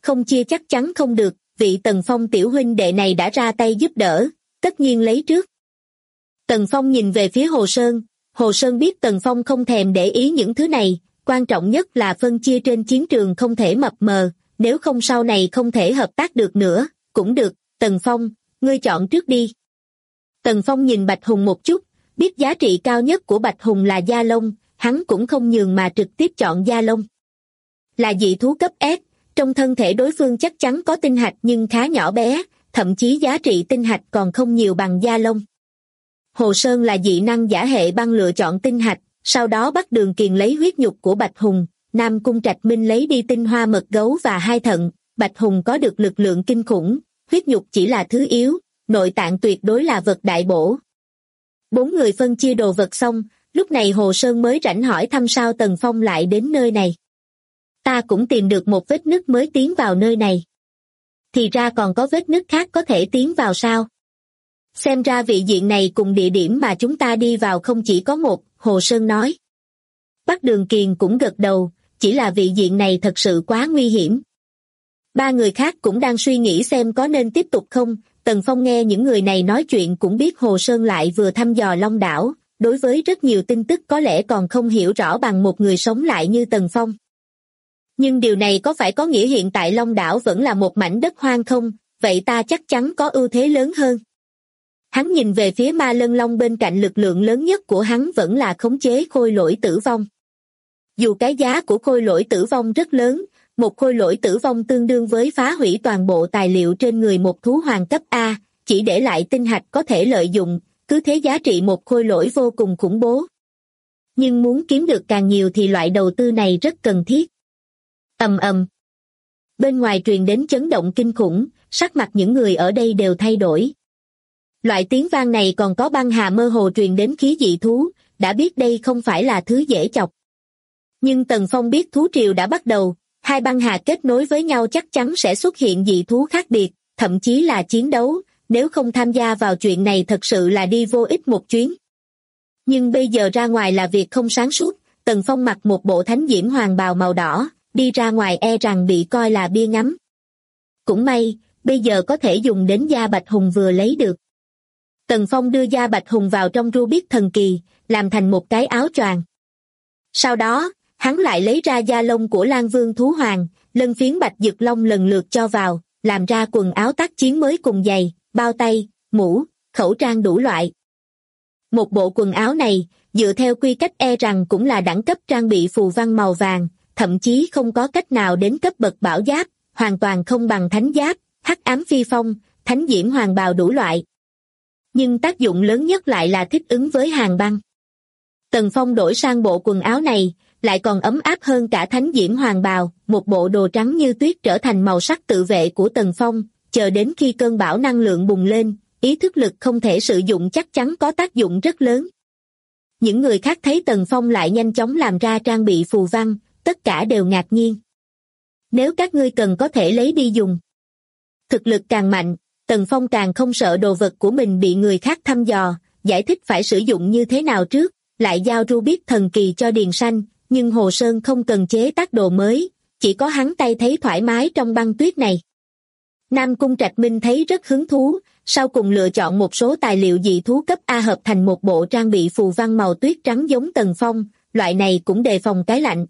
Speaker 2: không chia chắc chắn không được, vị Tần Phong tiểu huynh đệ này đã ra tay giúp đỡ, tất nhiên lấy trước. Tần Phong nhìn về phía Hồ Sơn biết Tần Phong không thèm để ý những thứ này, quan trọng nhất là phân chia trên chiến trường không thể mập mờ, nếu không sau này không thể hợp tác được nữa, cũng được, Tần Phong, ngươi chọn trước đi. Tần Phong nhìn Bạch Hùng một chút, biết giá trị cao nhất của Bạch Hùng là da lông, hắn cũng không nhường mà trực tiếp chọn da lông. Là dị thú cấp S, trong thân thể đối phương chắc chắn có tinh hạch nhưng khá nhỏ bé, thậm chí giá trị tinh hạch còn không nhiều bằng da lông. Hồ Sơn là dị năng giả hệ băng lựa chọn tinh hạch, sau đó bắt Đường Kiền lấy huyết nhục của Bạch Hùng, Nam Cung Trạch Minh lấy đi tinh hoa mật gấu và 2 thận, Bạch Hùng có được lực lượng kinh khủng, huyết nhục chỉ là thứ yếu, nội tạng tuyệt đối là vật đại bổ. 4 người phân chia đồ vật xong, lúc này Hồ Sơn mới rảnh hỏi thăm sao Tần Phong lại đến nơi này. Ta cũng tìm được một vết nứt mới tiến vào nơi này. Thì ra còn có vết nứt khác có thể tiến vào sao? Xem ra vị diện này cùng địa điểm mà chúng ta đi vào không chỉ có một, Hồ Sơn nói. Bắc Đường Kiền cũng gật đầu, chỉ là vị diện này thật sự quá nguy hiểm. 3 người khác cũng đang suy nghĩ xem có nên tiếp tục không, Tần Phong nghe những người này nói chuyện cũng biết Hồ Sơn lại vừa thăm dò Long đảo, đối với rất nhiều tin tức có lẽ còn không hiểu rõ bằng một người sống lại như Tần Phong. Nhưng điều này có phải có nghĩa hiện tại Long đảo vẫn là một mảnh đất hoang không, vậy ta chắc chắn có ưu thế lớn hơn. Hắn nhìn về phía Ma Lân Long bên cạnh, lực lượng lớn nhất của hắn vẫn là khống chế khôi lỗi tử vong. Dù cái giá của khôi lỗi tử vong rất lớn, một khôi lỗi tử vong tương đương với phá hủy toàn bộ tài liệu trên người một thú hoàng cấp A, chỉ để lại tinh hạch có thể lợi dụng, cứ thế giá trị một khôi lỗi vô cùng khủng bố. Nhưng muốn kiếm được càng nhiều thì loại đầu tư này rất cần thiết. Ầm ầm. Bên ngoài truyền đến chấn động kinh khủng, sắc mặt những người ở đây đều thay đổi. Loại tiếng vang này còn có băng hà mơ hồ truyền đến khí dị thú, đã biết đây không phải là thứ dễ chọc. Nhưng Tần Phong biết thú triều đã bắt đầu, 2 băng hà kết nối với nhau chắc chắn sẽ xuất hiện dị thú khác biệt, thậm chí là chiến đấu, nếu không tham gia vào chuyện này thật sự là đi vô ích một chuyến. Nhưng bây giờ ra ngoài là việc không sáng suốt, Tần Phong mặc một bộ thánh diễm hoàng bào màu đỏ, đi ra ngoài e rằng bị coi là bia ngắm. Cũng may, bây giờ có thể dùng đến da Bạch Hùng vừa lấy được. Tần Phong đưa da Bạch Hùng vào trong Rubik thần kỳ, làm thành một cái áo choàng. Sau đó, hắn lại lấy ra da lông của Lang Vương thú hoàng, lân phiến bạch dực long lần lượt cho vào, làm ra quần áo tác chiến mới cùng giày, bao tay, mũ, khẩu trang đủ loại. Một bộ quần áo này, dựa theo quy cách e rằng cũng là đẳng cấp trang bị phù văn màu vàng, thậm chí không có cách nào đến cấp bậc bảo giáp, hoàn toàn không bằng thánh giáp, hắc ám phi phong, thánh diễm hoàng bào đủ loại. Nhưng tác dụng lớn nhất lại là thích ứng với hàn băng. Tần Phong đổi sang bộ quần áo này, lại còn ấm áp hơn cả thánh diễm hoàng bào, một bộ đồ trắng như tuyết trở thành màu sắc tự vệ của Tần Phong, chờ đến khi cơn bão năng lượng bùng lên, ý thức lực không thể sử dụng chắc chắn có tác dụng rất lớn. Những người khác thấy Tần Phong lại nhanh chóng làm ra trang bị phù văn, tất cả đều ngạc nhiên. Nếu các ngươi cần có thể lấy đi dùng. Thực lực càng mạnh, Tần Phong càng không sợ đồ vật của mình bị người khác thăm dò, giải thích phải sử dụng như thế nào trước, lại giao Rubik thần kỳ cho Điền Sanh, nhưng Hồ Sơn không cần chế tác đồ mới, chỉ có hắn tay thấy thoải mái trong băng tuyết này. Nam Cung Trạch Minh thấy rất hứng thú, sau cùng lựa chọn một số tài liệu dị thú cấp A hợp thành một bộ trang bị phù văn màu tuyết trắng giống Tần Phong, loại này cũng đề phòng cái lạnh.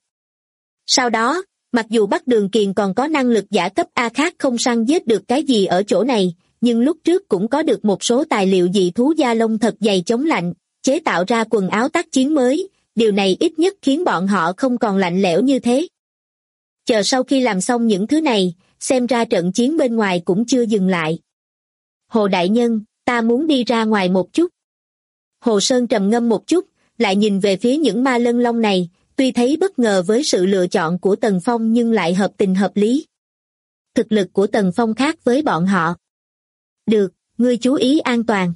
Speaker 2: Sau đó, mặc dù Bắc Đường Kiền còn có năng lực giả cấp A khác không săn giết được cái gì ở chỗ này, nhưng lúc trước cũng có được một số tài liệu dị thú da lông thật dày chống lạnh, chế tạo ra quần áo tác chiến mới, điều này ít nhất khiến bọn họ không còn lạnh lẽo như thế. Chờ sau khi làm xong những thứ này, xem ra trận chiến bên ngoài cũng chưa dừng lại. Hồ đại nhân, ta muốn đi ra ngoài một chút. Hồ Sơn trầm ngâm một chút, lại nhìn về phía những ma lân long này, tuy thấy bất ngờ với sự lựa chọn của Tần Phong nhưng lại hợp tình hợp lý. Thực lực của Tần Phong khác với bọn họ. Được, ngươi chú ý an toàn.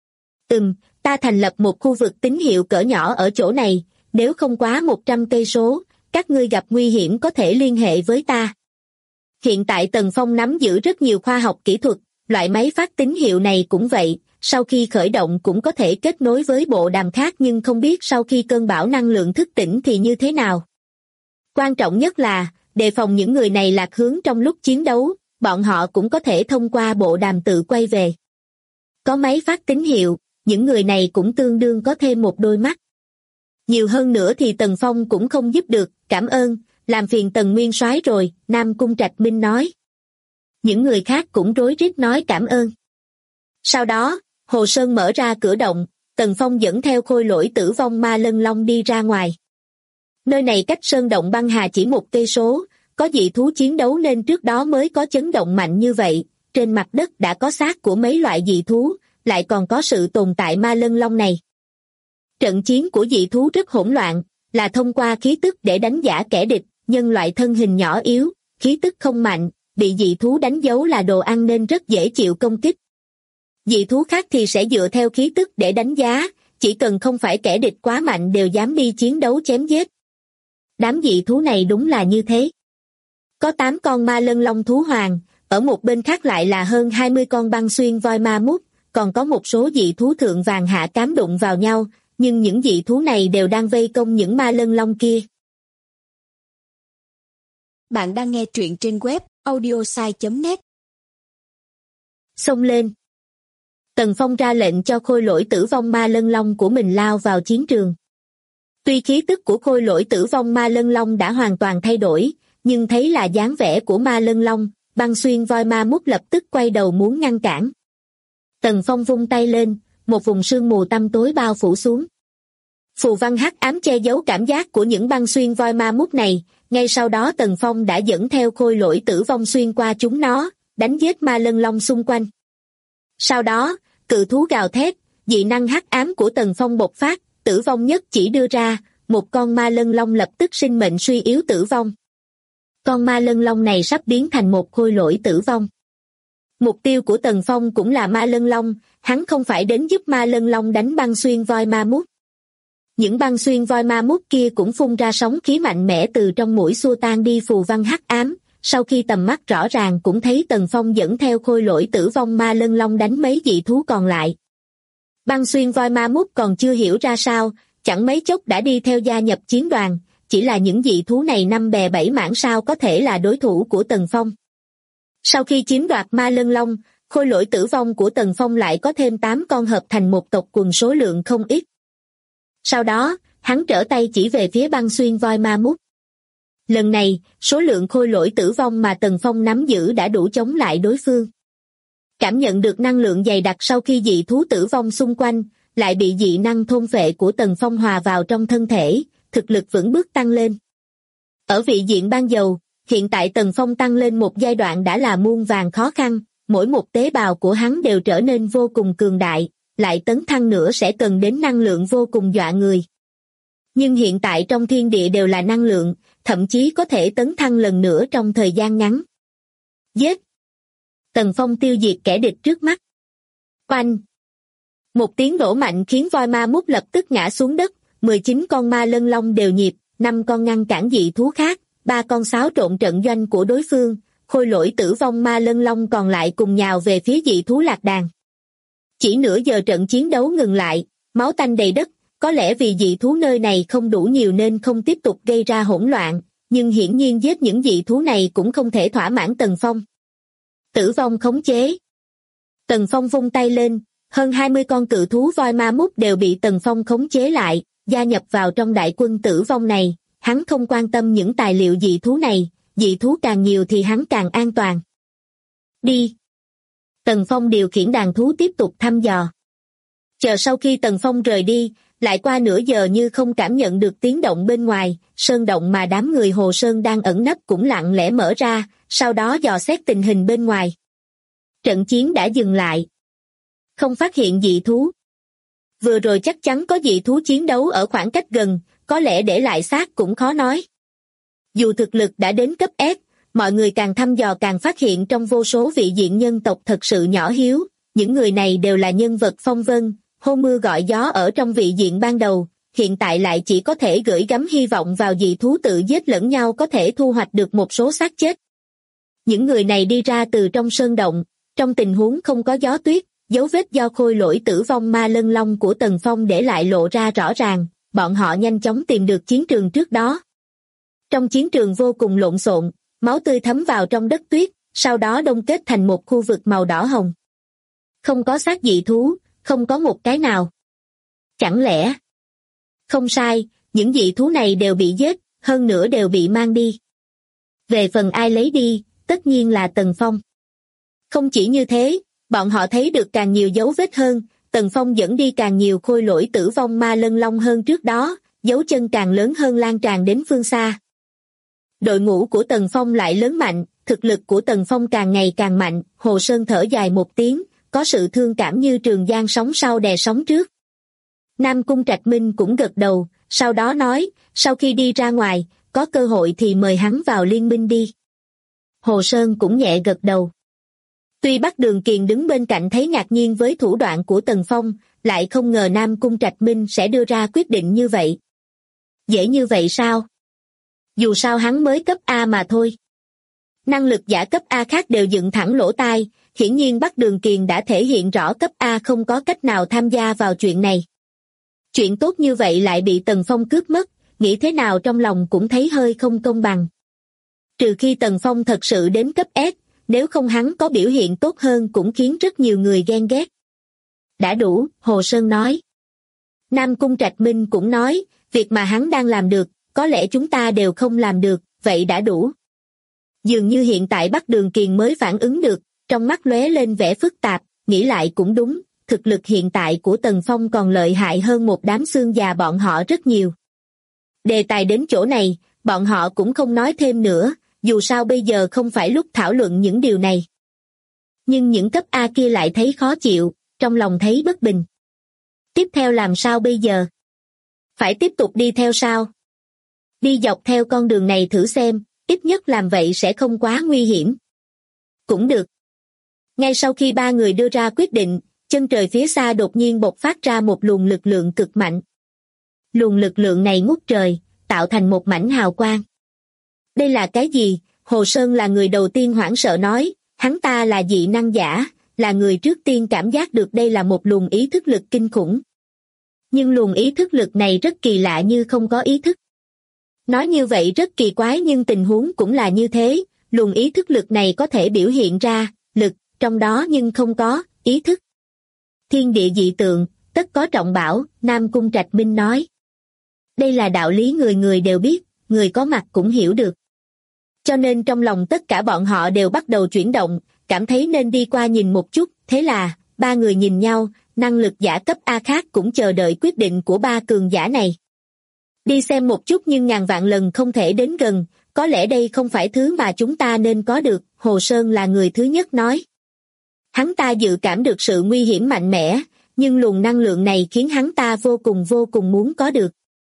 Speaker 2: Ta thành lập một khu vực tín hiệu cỡ nhỏ ở chỗ này, nếu không quá 100 cây số, các ngươi gặp nguy hiểm có thể liên hệ với ta. Hiện tại Tần Phong nắm giữ rất nhiều khoa học kỹ thuật, loại máy phát tín hiệu này cũng vậy, sau khi khởi động cũng có thể kết nối với bộ đàm khác nhưng không biết sau khi cơn bão năng lượng thức tỉnh thì như thế nào. Quan trọng nhất là, đề phòng những người này lạc hướng trong lúc chiến đấu, bọn họ cũng có thể thông qua bộ đàm tự quay về. Có máy phát tín hiệu, những người này cũng tương đương có thêm một đôi mắt. Nhiều hơn nữa thì Tần Phong cũng không giúp được, cảm ơn, làm phiền Tần Nguyên soái rồi, Nam Cung Trạch Minh nói. Những người khác cũng rối rít nói cảm ơn. Sau đó, Hồ Sơn mở ra cửa động, Tần Phong dẫn theo khôi lỗi tử vong ma lân long đi ra ngoài. Nơi này cách sơn động băng hà chỉ 1 cây số, có dị thú chiến đấu nên trước đó mới có chấn động mạnh như vậy, trên mặt đất đã có xác của mấy loại dị thú, lại còn có sự tồn tại ma lân long này. Trận chiến của dị thú rất hỗn loạn, là thông qua khí tức để đánh giá kẻ địch, nhân loại thân hình nhỏ yếu, khí tức không mạnh, bị dị thú đánh dấu là đồ ăn nên rất dễ chịu công kích. Dị thú khác thì sẽ dựa theo khí tức để đánh giá, chỉ cần không phải kẻ địch quá mạnh đều dám đi chiến đấu chém giết. Đám dị thú này đúng là như thế. Có 8 con ma lân long thú hoàng, ở một bên khác lại là hơn 20 con băng xuyên voi ma mút, còn có một số dị thú thượng vàng hạ cám đụng vào nhau, nhưng những dị thú này đều đang vây công những ma lân long kia.
Speaker 3: Bạn đang nghe truyện trên web audiosai.net.
Speaker 2: Xông lên. Tần Phong ra lệnh cho khôi lỗi tử vong ma lân long của mình lao vào chiến trường. Tuy khí tức của khôi lỗi tử vong ma lân long đã hoàn toàn thay đổi, nhưng thấy là dáng vẻ của ma lân long, băng xuyên voi ma mút lập tức quay đầu muốn ngăn cản. Tần Phong vung tay lên, một vùng sương mù tăm tối bao phủ xuống. Phù văn hắc ám che giấu cảm giác của những băng xuyên voi ma mút này, ngay sau đó Tần Phong đã dẫn theo khôi lỗi tử vong xuyên qua chúng nó, đánh giết ma lân long xung quanh. Sau đó, cự thú gào thét, dị năng hắc ám của Tần Phong bộc phát, tử vong nhất chỉ đưa ra, một con ma lân long lập tức sinh mệnh suy yếu tử vong. Con ma lân long này sắp biến thành một khôi lỗi tử vong. Mục tiêu của Tần Phong cũng là ma lân long, hắn không phải đến giúp ma lân long đánh băng xuyên voi ma mút. Những băng xuyên voi ma mút kia cũng phun ra sóng khí mạnh mẽ từ trong mũi xua tan đi phù văn hắc ám, sau khi tầm mắt rõ ràng cũng thấy Tần Phong dẫn theo khôi lỗi tử vong ma lân long đánh mấy dị thú còn lại. Băng xuyên voi ma mút còn chưa hiểu ra sao, chẳng mấy chốc đã đi theo gia nhập chiến đoàn, chỉ là những dị thú này 5 bè 7 mảng sao có thể là đối thủ của Tần Phong. Sau khi chiếm đoạt ma lân long, khôi lỗi tử vong của Tần Phong lại có thêm 8 con hợp thành một tộc quần số lượng không ít. Sau đó, hắn trở tay chỉ về phía băng xuyên voi ma mút. Lần này, số lượng khôi lỗi tử vong mà Tần Phong nắm giữ đã đủ chống lại đối phương. Cảm nhận được năng lượng dày đặc sau khi dị thú tử vong xung quanh, lại bị dị năng thôn phệ của Tần Phong hòa vào trong thân thể, thực lực vững bước tăng lên. Ở vị diện ban dầu, hiện tại Tần Phong tăng lên một giai đoạn đã là muôn vàn khó khăn, mỗi một tế bào của hắn đều trở nên vô cùng cường đại, lại tấn thăng nữa sẽ cần đến năng lượng vô cùng dọa người. Nhưng hiện tại trong thiên địa đều là năng lượng, thậm chí có thể tấn thăng lần nữa trong thời gian ngắn. Giết! Tần Phong tiêu diệt kẻ địch trước mắt. Oanh! Một tiếng nổ mạnh khiến voi ma mút lập tức ngã xuống đất, 19 con ma lân long đều nhịp, 5 con ngăn cản dị thú khác, 3 con xáo trộn trận doanh của đối phương, khôi lỗi tử vong ma lân long còn lại cùng nhào về phía dị thú lạc đàn. Chỉ nửa giờ trận chiến đấu ngừng lại, máu tanh đầy đất, có lẽ vì dị thú nơi này không đủ nhiều nên không tiếp tục gây ra hỗn loạn, nhưng hiển nhiên giết những dị thú này cũng không thể thỏa mãn Tần Phong. Tử vong khống chế. Tần Phong vung tay lên, hơn 20 con cự thú voi ma mút đều bị Tần Phong khống chế lại, gia nhập vào trong đại quân tử vong này, hắn không quan tâm những tài liệu dị thú này, dị thú càng nhiều thì hắn càng an toàn. Đi! Tần Phong điều khiển đàn thú tiếp tục thăm dò. Chờ sau khi Tần Phong rời đi, lại qua nửa giờ như không cảm nhận được tiếng động bên ngoài, sơn động mà đám người Hồ Sơn đang ẩn nấp cũng lặng lẽ mở ra, sau đó dò xét tình hình bên ngoài. Trận chiến đã dừng lại. Không phát hiện dị thú. Vừa rồi chắc chắn có dị thú chiến đấu ở khoảng cách gần, có lẽ để lại xác cũng khó nói. Dù thực lực đã đến cấp S, mọi người càng thăm dò càng phát hiện trong vô số vị diện nhân tộc thật sự nhỏ hiếu, những người này đều là nhân vật phong vân, hô mưa gọi gió ở trong vị diện ban đầu, hiện tại lại chỉ có thể gửi gắm hy vọng vào dị thú tự giết lẫn nhau có thể thu hoạch được một số xác chết. Những người này đi ra từ trong sơn động, trong tình huống không có gió tuyết, dấu vết do khôi lỗi tử vong ma lân long của Tần Phong để lại lộ ra rõ ràng, bọn họ nhanh chóng tìm được chiến trường trước đó. Trong chiến trường vô cùng lộn xộn, máu tươi thấm vào trong đất tuyết, sau đó đông kết thành một khu vực màu đỏ hồng. Không có xác dị thú, không có một cái nào. Chẳng lẽ? Không sai, những dị thú này đều bị giết, hơn nữa đều bị mang đi. Về phần ai lấy đi, tất nhiên là Tần Phong. Không chỉ như thế, bọn họ thấy được càng nhiều dấu vết hơn, Tần Phong dẫn đi càng nhiều khôi lỗi tử vong ma lân long hơn trước đó, dấu chân càng lớn hơn lan tràn đến phương xa. Đội ngũ của Tần Phong lại lớn mạnh, thực lực của Tần Phong càng ngày càng mạnh, Hồ Sơn thở dài một tiếng, có sự thương cảm như trường giang sóng sau đè sóng trước. Nam Cung Trạch Minh cũng gật đầu, sau đó nói, sau khi đi ra ngoài, có cơ hội thì mời hắn vào liên minh đi. Hồ Sơn cũng nhẹ gật đầu. Tuy Bắc Đường Kiền đứng bên cạnh thấy ngạc nhiên với thủ đoạn của Tần Phong, lại không ngờ Nam Cung Trạch Minh sẽ đưa ra quyết định như vậy. Dễ như vậy sao? Dù sao hắn mới cấp A mà thôi. Năng lực giả cấp A khác đều dựng thẳng lỗ tai, hiển nhiên Bắc Đường Kiền đã thể hiện rõ cấp A không có cách nào tham gia vào chuyện này. Chuyện tốt như vậy lại bị Tần Phong cướp mất, nghĩ thế nào trong lòng cũng thấy hơi không công bằng. Trừ khi Tần Phong thật sự đến cấp S, nếu không hắn có biểu hiện tốt hơn cũng khiến rất nhiều người ghen ghét. Đã đủ, Hồ Sơn nói. Nam Cung Trạch Minh cũng nói, việc mà hắn đang làm được, có lẽ chúng ta đều không làm được, vậy đã đủ. Dường như hiện tại Bắc Đường Kiền mới phản ứng được, trong mắt lóe lên vẻ phức tạp, nghĩ lại cũng đúng, thực lực hiện tại của Tần Phong còn lợi hại hơn một đám xương già bọn họ rất nhiều. Đề tài đến chỗ này, bọn họ cũng không nói thêm nữa, dù sao bây giờ không phải lúc thảo luận những điều này. Nhưng những cấp A kia lại thấy khó chịu, trong lòng thấy bất bình. Tiếp theo làm sao bây giờ? Phải tiếp tục đi theo sao? Đi dọc theo con đường này thử xem, ít nhất làm vậy sẽ không quá nguy hiểm. Cũng được. Ngay sau khi ba người đưa ra quyết định, chân trời phía xa đột nhiên bộc phát ra một luồng lực lượng cực mạnh. Luồng lực lượng này ngút trời, tạo thành một mảnh hào quang. Đây là cái gì? Hồ Sơn là người đầu tiên hoảng sợ nói, hắn ta là dị năng giả, là người trước tiên cảm giác được đây là một luồng ý thức lực kinh khủng. Nhưng luồng ý thức lực này rất kỳ lạ như không có ý thức. Nói như vậy rất kỳ quái nhưng tình huống cũng là như thế, luồng ý thức lực này có thể biểu hiện ra, lực, trong đó nhưng không có, ý thức. Thiên địa dị tượng, tất có trọng bảo, Nam Cung Trạch Minh nói. Đây là đạo lý người người đều biết, người có mặt cũng hiểu được. Cho nên trong lòng tất cả bọn họ đều bắt đầu chuyển động, cảm thấy nên đi qua nhìn một chút, thế là, ba người nhìn nhau, năng lực giả cấp A khác cũng chờ đợi quyết định của ba cường giả này. Đi xem một chút nhưng ngàn vạn lần không thể đến gần, có lẽ đây không phải thứ mà chúng ta nên có được, Hồ Sơn là người thứ nhất nói. Hắn ta dự cảm được sự nguy hiểm mạnh mẽ, nhưng luồng năng lượng này khiến hắn ta vô cùng muốn có được.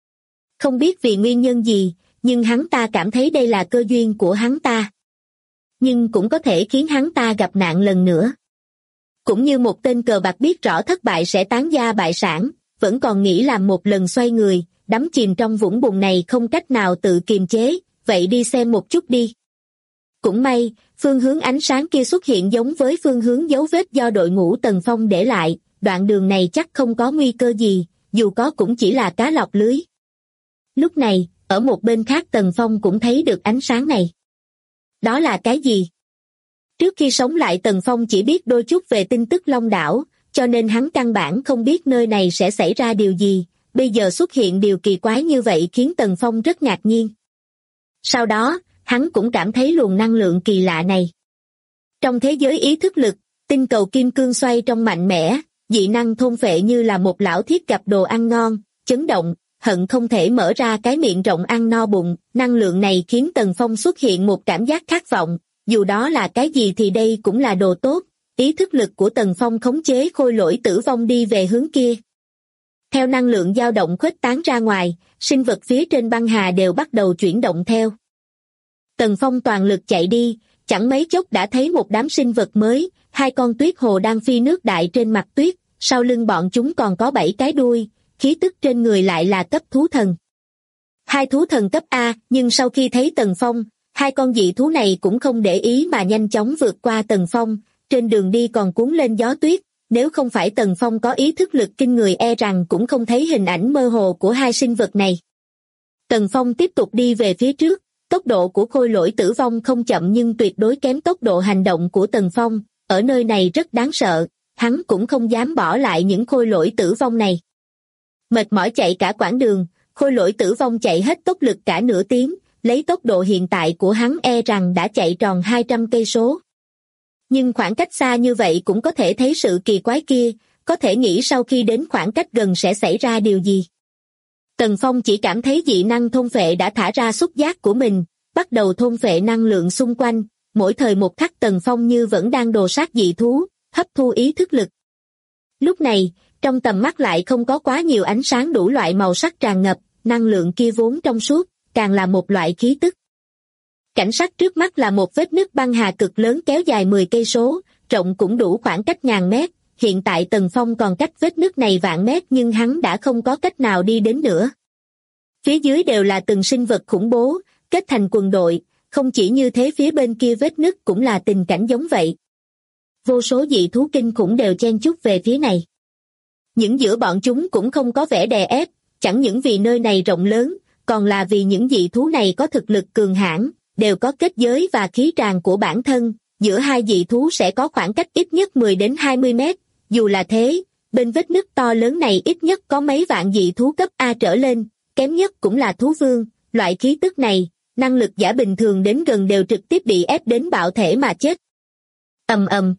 Speaker 2: Không biết vì nguyên nhân gì, nhưng hắn ta cảm thấy đây là cơ duyên của hắn ta. Nhưng cũng có thể khiến hắn ta gặp nạn lần nữa. Cũng như một tên cờ bạc biết rõ thất bại sẽ tán gia bại sản, vẫn còn nghĩ làm một lần xoay người, đắm chìm trong vũng bùn này không cách nào tự kiềm chế, vậy đi xem một chút đi. Cũng may, phương hướng ánh sáng kia xuất hiện giống với phương hướng dấu vết do đội ngũ Tần Phong để lại, đoạn đường này chắc không có nguy cơ gì, dù có cũng chỉ là cá lọc lưới. Lúc này, ở một bên khác Tần Phong cũng thấy được ánh sáng này. Đó là cái gì? Trước khi sống lại Tần Phong chỉ biết đôi chút về tin tức Long Đảo, cho nên hắn căn bản không biết nơi này sẽ xảy ra điều gì, bây giờ xuất hiện điều kỳ quái như vậy khiến Tần Phong rất ngạc nhiên. Sau đó, hắn cũng cảm thấy luồng năng lượng kỳ lạ này. Trong thế giới ý thức lực, tinh cầu kim cương xoay trong mạnh mẽ, dị năng thôn phệ như là một lão thiết gặp đồ ăn ngon, chấn động, hận không thể mở ra cái miệng rộng ăn no bụng, năng lượng này khiến Tần Phong xuất hiện một cảm giác khát vọng, dù đó là cái gì thì đây cũng là đồ tốt, ý thức lực của Tần Phong khống chế khôi lỗi tử vong đi về hướng kia. Theo năng lượng dao động khuếch tán ra ngoài, sinh vật phía trên băng hà đều bắt đầu chuyển động theo. Tần Phong toàn lực chạy đi, chẳng mấy chốc đã thấy một đám sinh vật mới, 2 con tuyết hồ đang phi nước đại trên mặt tuyết, sau lưng bọn chúng còn có 7 cái đuôi, khí tức trên người lại là cấp thú thần. 2 thú thần cấp A, nhưng sau khi thấy Tần Phong, 2 con dị thú này cũng không để ý mà nhanh chóng vượt qua Tần Phong, trên đường đi còn cuốn lên gió tuyết, nếu không phải Tần Phong có ý thức lực kinh người e rằng cũng không thấy hình ảnh mơ hồ của 2 sinh vật này. Tần Phong tiếp tục đi về phía trước, Tốc độ của khôi lỗi tử vong không chậm nhưng tuyệt đối kém tốc độ hành động của Tần Phong, ở nơi này rất đáng sợ, hắn cũng không dám bỏ lại những khôi lỗi tử vong này. Mệt mỏi chạy cả quãng đường, khôi lỗi tử vong chạy hết tốc lực cả nửa tiếng, lấy tốc độ hiện tại của hắn e rằng đã chạy tròn 200 cây số. Nhưng khoảng cách xa như vậy cũng có thể thấy sự kỳ quái kia, có thể nghĩ sau khi đến khoảng cách gần sẽ xảy ra điều gì. Tần Phong chỉ cảm thấy dị năng thôn phệ đã thả ra xúc giác của mình, bắt đầu thôn phệ năng lượng xung quanh, mỗi thời một khắc Tần Phong như vẫn đang đồ sát dị thú, hấp thu ý thức lực. Lúc này, trong tầm mắt lại không có quá nhiều ánh sáng đủ loại màu sắc tràn ngập, năng lượng kia vốn trong suốt, càng là một loại khí tức. Cảnh sắc trước mắt là một vết nứt băng hà cực lớn kéo dài 10 cây số, rộng cũng đủ khoảng cách ngàn mét. Hiện tại Tần Phong còn cách vết nứt này vạn mét nhưng hắn đã không có cách nào đi đến nữa. Phía dưới đều là từng sinh vật khủng bố, kết thành quần đội, không chỉ như thế phía bên kia vết nứt cũng là tình cảnh giống vậy. Vô số dị thú kinh khủng đều chen chúc về phía này. Những giữa bọn chúng cũng không có vẻ đè ép, chẳng những vì nơi này rộng lớn, còn là vì những dị thú này có thực lực cường hãn, đều có kết giới và khí tràng của bản thân, giữa hai dị thú sẽ có khoảng cách ít nhất 10 đến 20 mét. Dù là thế, bên vết nứt to lớn này ít nhất có mấy vạn dị thú cấp A trở lên, kém nhất cũng là thú vương, loại khí tức này, năng lực giả bình thường đến gần đều trực tiếp bị ép đến bạo thể mà chết. Ầm ầm.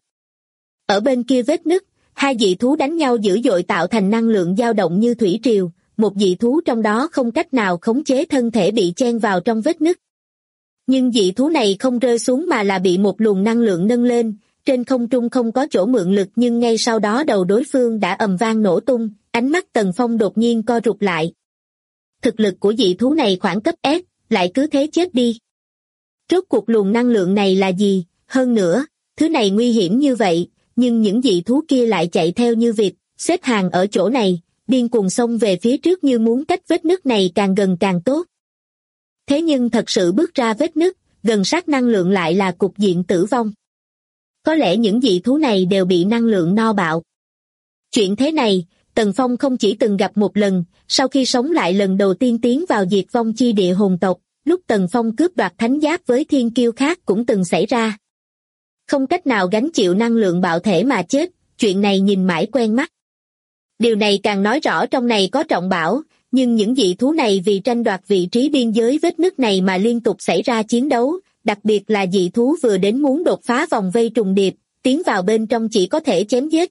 Speaker 2: Ở bên kia vết nứt, hai dị thú đánh nhau dữ dội tạo thành năng lượng dao động như thủy triều, một dị thú trong đó không cách nào khống chế thân thể bị chen vào trong vết nứt. Nhưng dị thú này không rơi xuống mà là bị một luồng năng lượng nâng lên, trên không trung không có chỗ mượn lực nhưng ngay sau đó đầu đối phương đã ầm vang nổ tung, ánh mắt Tần Phong đột nhiên co rụt lại. Thực lực của dị thú này khoảng cấp S, lại cứ thế chết đi. Rốt cuộc luồng năng lượng này là gì, hơn nữa, thứ này nguy hiểm như vậy, nhưng những dị thú kia lại chạy theo như vịt, xếp hàng ở chỗ này, điên cuồng xông về phía trước như muốn cách vết nứt này càng gần càng tốt. Thế nhưng thật sự bước ra vết nứt, gần sát năng lượng lại là cục diện tử vong. Có lẽ những dị thú này đều bị năng lượng no bạo. Chuyện thế này, Tần Phong không chỉ từng gặp một lần, sau khi sống lại lần đầu tiên tiến vào diệt vong chi địa hồn tộc, lúc Tần Phong cướp đoạt thánh giáp với thiên kiêu khác cũng từng xảy ra. Không cách nào gánh chịu năng lượng bạo thể mà chết, chuyện này nhìn mãi quen mắt. Điều này càng nói rõ trong này có trọng bảo, nhưng những dị thú này vì tranh đoạt vị trí biên giới vết nứt này mà liên tục xảy ra chiến đấu, đặc biệt là dị thú vừa đến muốn đột phá vòng vây trùng điệp, tiến vào bên trong chỉ có thể chém giết.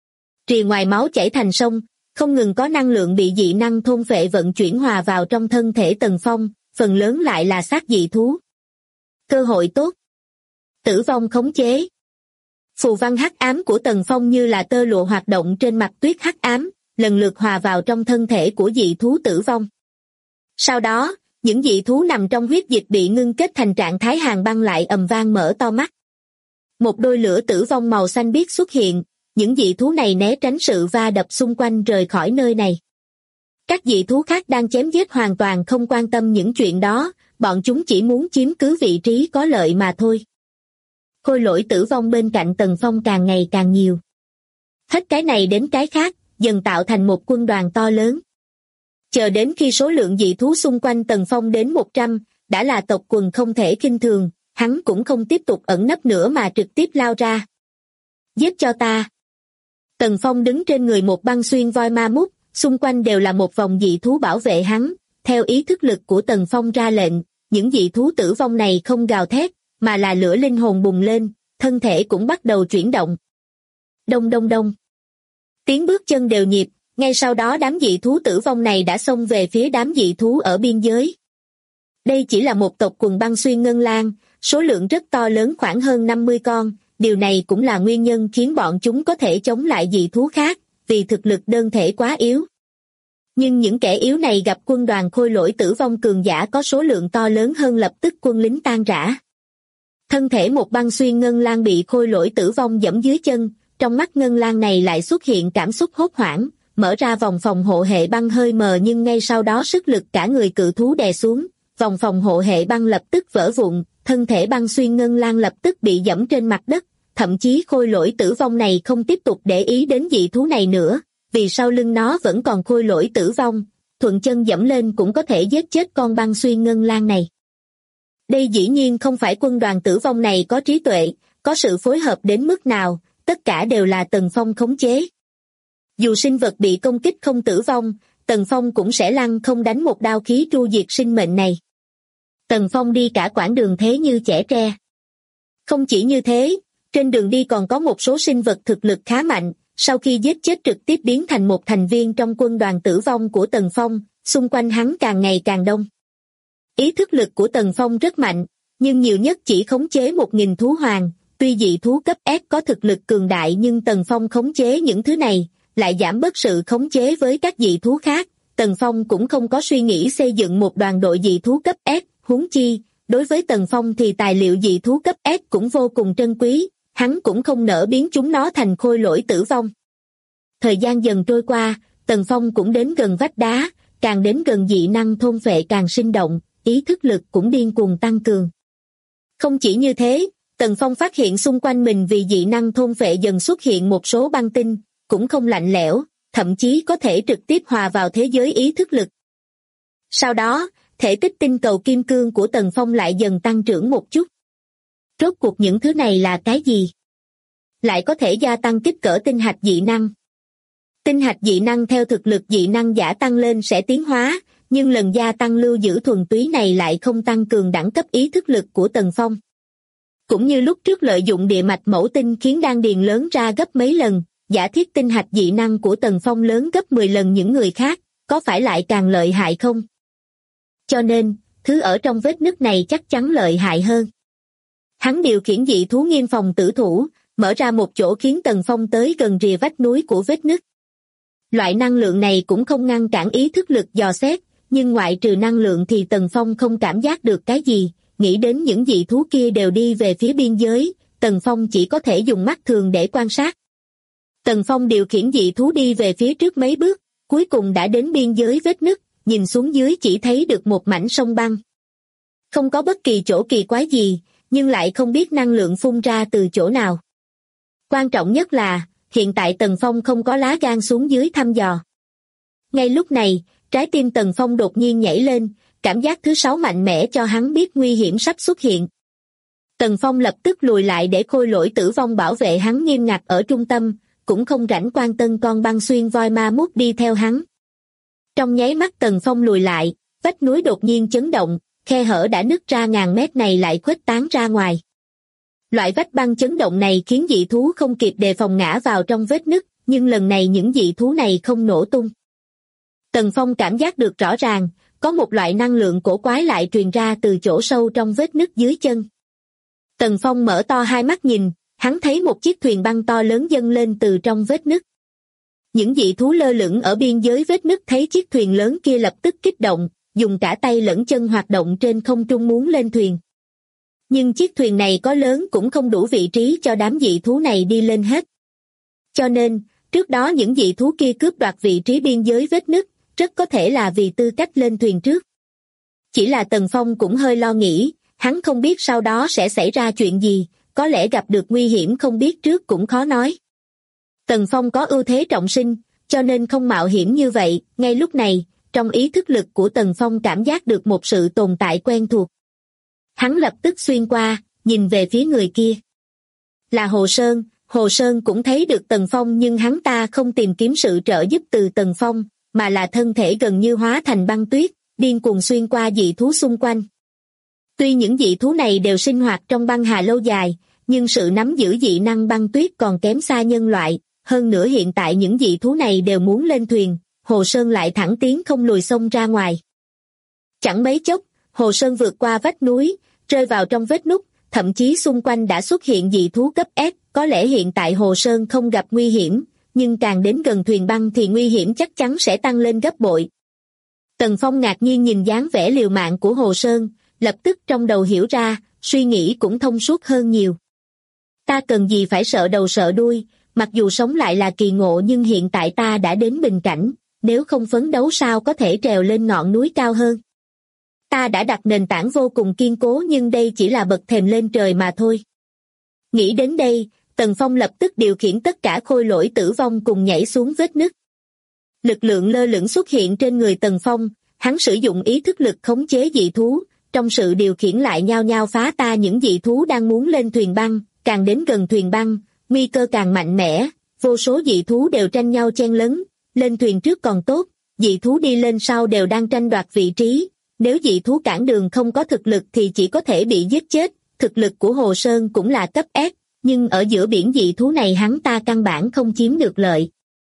Speaker 2: Rì ngoài máu chảy thành sông, không ngừng có năng lượng bị dị năng thôn phệ vận chuyển hòa vào trong thân thể Tần Phong, phần lớn lại là xác dị thú. Cơ hội tốt. Tử vong khống chế. Phù văn hắc ám của Tần Phong như là tơ lụa hoạt động trên mặt tuyết hắc ám, lần lượt hòa vào trong thân thể của dị thú tử vong. Sau đó, những dị thú nằm trong huyết dịch bị ngưng kết thành trạng thái hàn băng lại ầm vang mở to mắt. Một đôi lửa tử vong màu xanh biếc xuất hiện, những dị thú này né tránh sự va đập xung quanh rời khỏi nơi này. Các dị thú khác đang chém giết hoàn toàn không quan tâm những chuyện đó, bọn chúng chỉ muốn chiếm cứ vị trí có lợi mà thôi. Khôi lỗi tử vong bên cạnh Tần Phong càng ngày càng nhiều. Hết cái này đến cái khác, dần tạo thành một quân đoàn to lớn. Chờ đến khi số lượng dị thú xung quanh Tần Phong đến 100, đã là tộc quần không thể khinh thường, hắn cũng không tiếp tục ẩn nấp nữa mà trực tiếp lao ra. Giết cho ta. Tần Phong đứng trên người một băng xuyên voi ma mút, xung quanh đều là một vòng dị thú bảo vệ hắn, theo ý thức lực của Tần Phong ra lệnh, những dị thú tử vong này không gào thét, mà là lửa linh hồn bùng lên, thân thể cũng bắt đầu chuyển động. Đông đông đông. Tiếng bước chân đều nhịp, ngay sau đó đám dị thú tử vong này đã xông về phía đám dị thú ở biên giới. Đây chỉ là một tộc quần băng xuyên ngân lang, số lượng rất to lớn khoảng hơn 50 con, điều này cũng là nguyên nhân khiến bọn chúng có thể chống lại dị thú khác, vì thực lực đơn thể quá yếu. Nhưng những kẻ yếu này gặp quân đoàn khôi lỗi tử vong cường giả có số lượng to lớn hơn lập tức quân lính tan rã. Thân thể một băng xuyên ngân lang bị khôi lỗi tử vong giẫm dưới chân, trong mắt ngân lang này lại xuất hiện cảm xúc hốt hoảng, mở ra vòng phòng hộ hệ băng hơi mờ nhưng ngay sau đó sức lực cả người cự thú đè xuống, vòng phòng hộ hệ băng lập tức vỡ vụn, thân thể băng xuyên ngân lang lập tức bị giẫm trên mặt đất, thậm chí khôi lỗi tử vong này không tiếp tục để ý đến dị thú này nữa, vì sau lưng nó vẫn còn khôi lỗi tử vong, thuận chân giẫm lên cũng có thể giết chết con băng xuyên ngân lang này. Đây dĩ nhiên không phải quân đoàn tử vong này có trí tuệ, có sự phối hợp đến mức nào, tất cả đều là Tần Phong khống chế. Dù sinh vật bị công kích không tử vong, Tần Phong cũng sẽ lăng không đánh một đao khí tru diệt sinh mệnh này. Tần Phong đi cả quãng đường thế như chẻ tre. Không chỉ như thế, trên đường đi còn có một số sinh vật thực lực khá mạnh, sau khi giết chết trực tiếp biến thành một thành viên trong quân đoàn tử vong của Tần Phong, xung quanh hắn càng ngày càng đông. Ý thức lực của Tần Phong rất mạnh, nhưng nhiều nhất chỉ khống chế 1.000 thú hoàng, tuy dị thú cấp S có thực lực cường đại nhưng Tần Phong khống chế những thứ này, lại giảm bớt sự khống chế với các dị thú khác. Tần Phong cũng không có suy nghĩ xây dựng một đoàn đội dị thú cấp S, huống chi, đối với Tần Phong thì tài liệu dị thú cấp S cũng vô cùng trân quý, hắn cũng không nỡ biến chúng nó thành khôi lỗi tử vong. Thời gian dần trôi qua, Tần Phong cũng đến gần vách đá, càng đến gần dị năng thôn phệ càng sinh động, ý thức lực cũng điên cuồng tăng cường. Không chỉ như thế, Tần Phong phát hiện xung quanh mình vì dị năng thôn phệ dần xuất hiện một số băng tinh, cũng không lạnh lẽo, thậm chí có thể trực tiếp hòa vào thế giới ý thức lực. Sau đó, thể tích tinh cầu kim cương của Tần Phong lại dần tăng trưởng một chút. Rốt cuộc những thứ này là cái gì? Lại có thể gia tăng kích cỡ tinh hạch dị năng. Tinh hạch dị năng theo thực lực dị năng giả tăng lên sẽ tiến hóa, nhưng lần gia tăng lưu giữ thuần túy này lại không tăng cường đẳng cấp ý thức lực của Tần Phong. Cũng như lúc trước lợi dụng địa mạch mẫu tinh khiến đan điền lớn ra gấp mấy lần, giả thiết tinh hạch dị năng của Tần Phong lớn gấp 10 lần những người khác, có phải lại càng lợi hại không? Cho nên, thứ ở trong vết nứt này chắc chắn lợi hại hơn. Hắn điều khiển dị thú nghiêm phòng tử thủ, mở ra một chỗ khiến Tần Phong tới gần rìa vách núi của vết nứt. Loại năng lượng này cũng không ngăn cản ý thức lực dò xét, nhưng ngoại trừ năng lượng thì Tần Phong không cảm giác được cái gì, nghĩ đến những dị thú kia đều đi về phía biên giới, Tần Phong chỉ có thể dùng mắt thường để quan sát. Tần Phong điều khiển dị thú đi về phía trước mấy bước, cuối cùng đã đến biên giới vết nứt, nhìn xuống dưới chỉ thấy được một mảnh sông băng. Không có bất kỳ chỗ kỳ quái gì, nhưng lại không biết năng lượng phun ra từ chỗ nào. Quan trọng nhất là, hiện tại Tần Phong không có lá gan xuống dưới thăm dò. Ngay lúc này, trái tim Tần Phong đột nhiên nhảy lên, cảm giác thứ 6 mạnh mẽ cho hắn biết nguy hiểm sắp xuất hiện. Tần Phong lập tức lùi lại để khôi lỗi tử vong bảo vệ hắn nghiêm ngặt ở trung tâm, cũng không rảnh quan tâm con băng xuyên voi ma mút đi theo hắn. Trong nháy mắt Tần Phong lùi lại, vách núi đột nhiên chấn động, khe hở đã nứt ra ngàn mét này lại khuếch tán ra ngoài. Loại vách băng chấn động này khiến dị thú không kịp đề phòng ngã vào trong vết nứt, nhưng lần này những dị thú này không nổ tung. Tần Phong cảm giác được rõ ràng, có một loại năng lượng cổ quái lại truyền ra từ chỗ sâu trong vết nứt dưới chân. Tần Phong mở to hai mắt nhìn, hắn thấy một chiếc thuyền băng to lớn dâng lên từ trong vết nứt. Những dị thú lơ lửng ở biên giới vết nứt thấy chiếc thuyền lớn kia lập tức kích động, dùng cả tay lẫn chân hoạt động trên không trung muốn lên thuyền. Nhưng chiếc thuyền này có lớn cũng không đủ vị trí cho đám dị thú này đi lên hết. Cho nên, trước đó những dị thú kia cướp đoạt vị trí biên giới vết nứt, rất có thể là vì tư cách lên thuyền trước. Chỉ là Tần Phong cũng hơi lo nghĩ, hắn không biết sau đó sẽ xảy ra chuyện gì, có lẽ gặp được nguy hiểm không biết trước cũng khó nói. Tần Phong có ưu thế trọng sinh, cho nên không mạo hiểm như vậy. Ngay lúc này, trong ý thức lực của Tần Phong cảm giác được một sự tồn tại quen thuộc. Hắn lập tức xuyên qua, nhìn về phía người kia. Là Hồ Sơn cũng thấy được Tần Phong nhưng hắn ta không tìm kiếm sự trợ giúp từ Tần Phong, mà là thân thể gần như hóa thành băng tuyết, điên cuồng xuyên qua dị thú xung quanh. Tuy những dị thú này đều sinh hoạt trong băng hà lâu dài, nhưng sự nắm giữ dị năng băng tuyết còn kém xa nhân loại, hơn nữa hiện tại những dị thú này đều muốn lên thuyền, Hồ Sơn lại thẳng tiến không lùi xông ra ngoài. Chẳng mấy chốc, Hồ Sơn vượt qua vách núi, rơi vào trong vết nứt, thậm chí xung quanh đã xuất hiện dị thú cấp S, có lẽ hiện tại Hồ Sơn không gặp nguy hiểm, nhưng càng đến gần thuyền băng thì nguy hiểm chắc chắn sẽ tăng lên gấp bội. Tần Phong ngạc nhiên nhìn dáng vẻ liều mạng của Hồ Sơn, lập tức trong đầu hiểu ra, suy nghĩ cũng thông suốt hơn nhiều. Ta cần gì phải sợ đầu sợ đuôi, mặc dù sống lại là kỳ ngộ nhưng hiện tại ta đã đến bình cảnh, nếu không phấn đấu sao có thể trèo lên ngọn núi cao hơn. Ta đã đặt nền tảng vô cùng kiên cố nhưng đây chỉ là bậc thềm lên trời mà thôi. Nghĩ đến đây, Tần Phong lập tức điều khiển tất cả khôi lỗi tử vong cùng nhảy xuống vết nứt. Lực lượng lơ lửng xuất hiện trên người Tần Phong, hắn sử dụng ý thức lực khống chế dị thú, trong sự điều khiển lại nhao nhao phá ta những dị thú đang muốn lên thuyền băng, càng đến gần thuyền băng, nguy cơ càng mạnh mẽ, vô số dị thú đều tranh nhau chen lấn, lên thuyền trước còn tốt, dị thú đi lên sau đều đang tranh đoạt vị trí, nếu dị thú cản đường không có thực lực thì chỉ có thể bị giết chết, thực lực của Hồ Sơn cũng là cấp S, nhưng ở giữa biển dị thú này hắn ta căn bản không chiếm được lợi.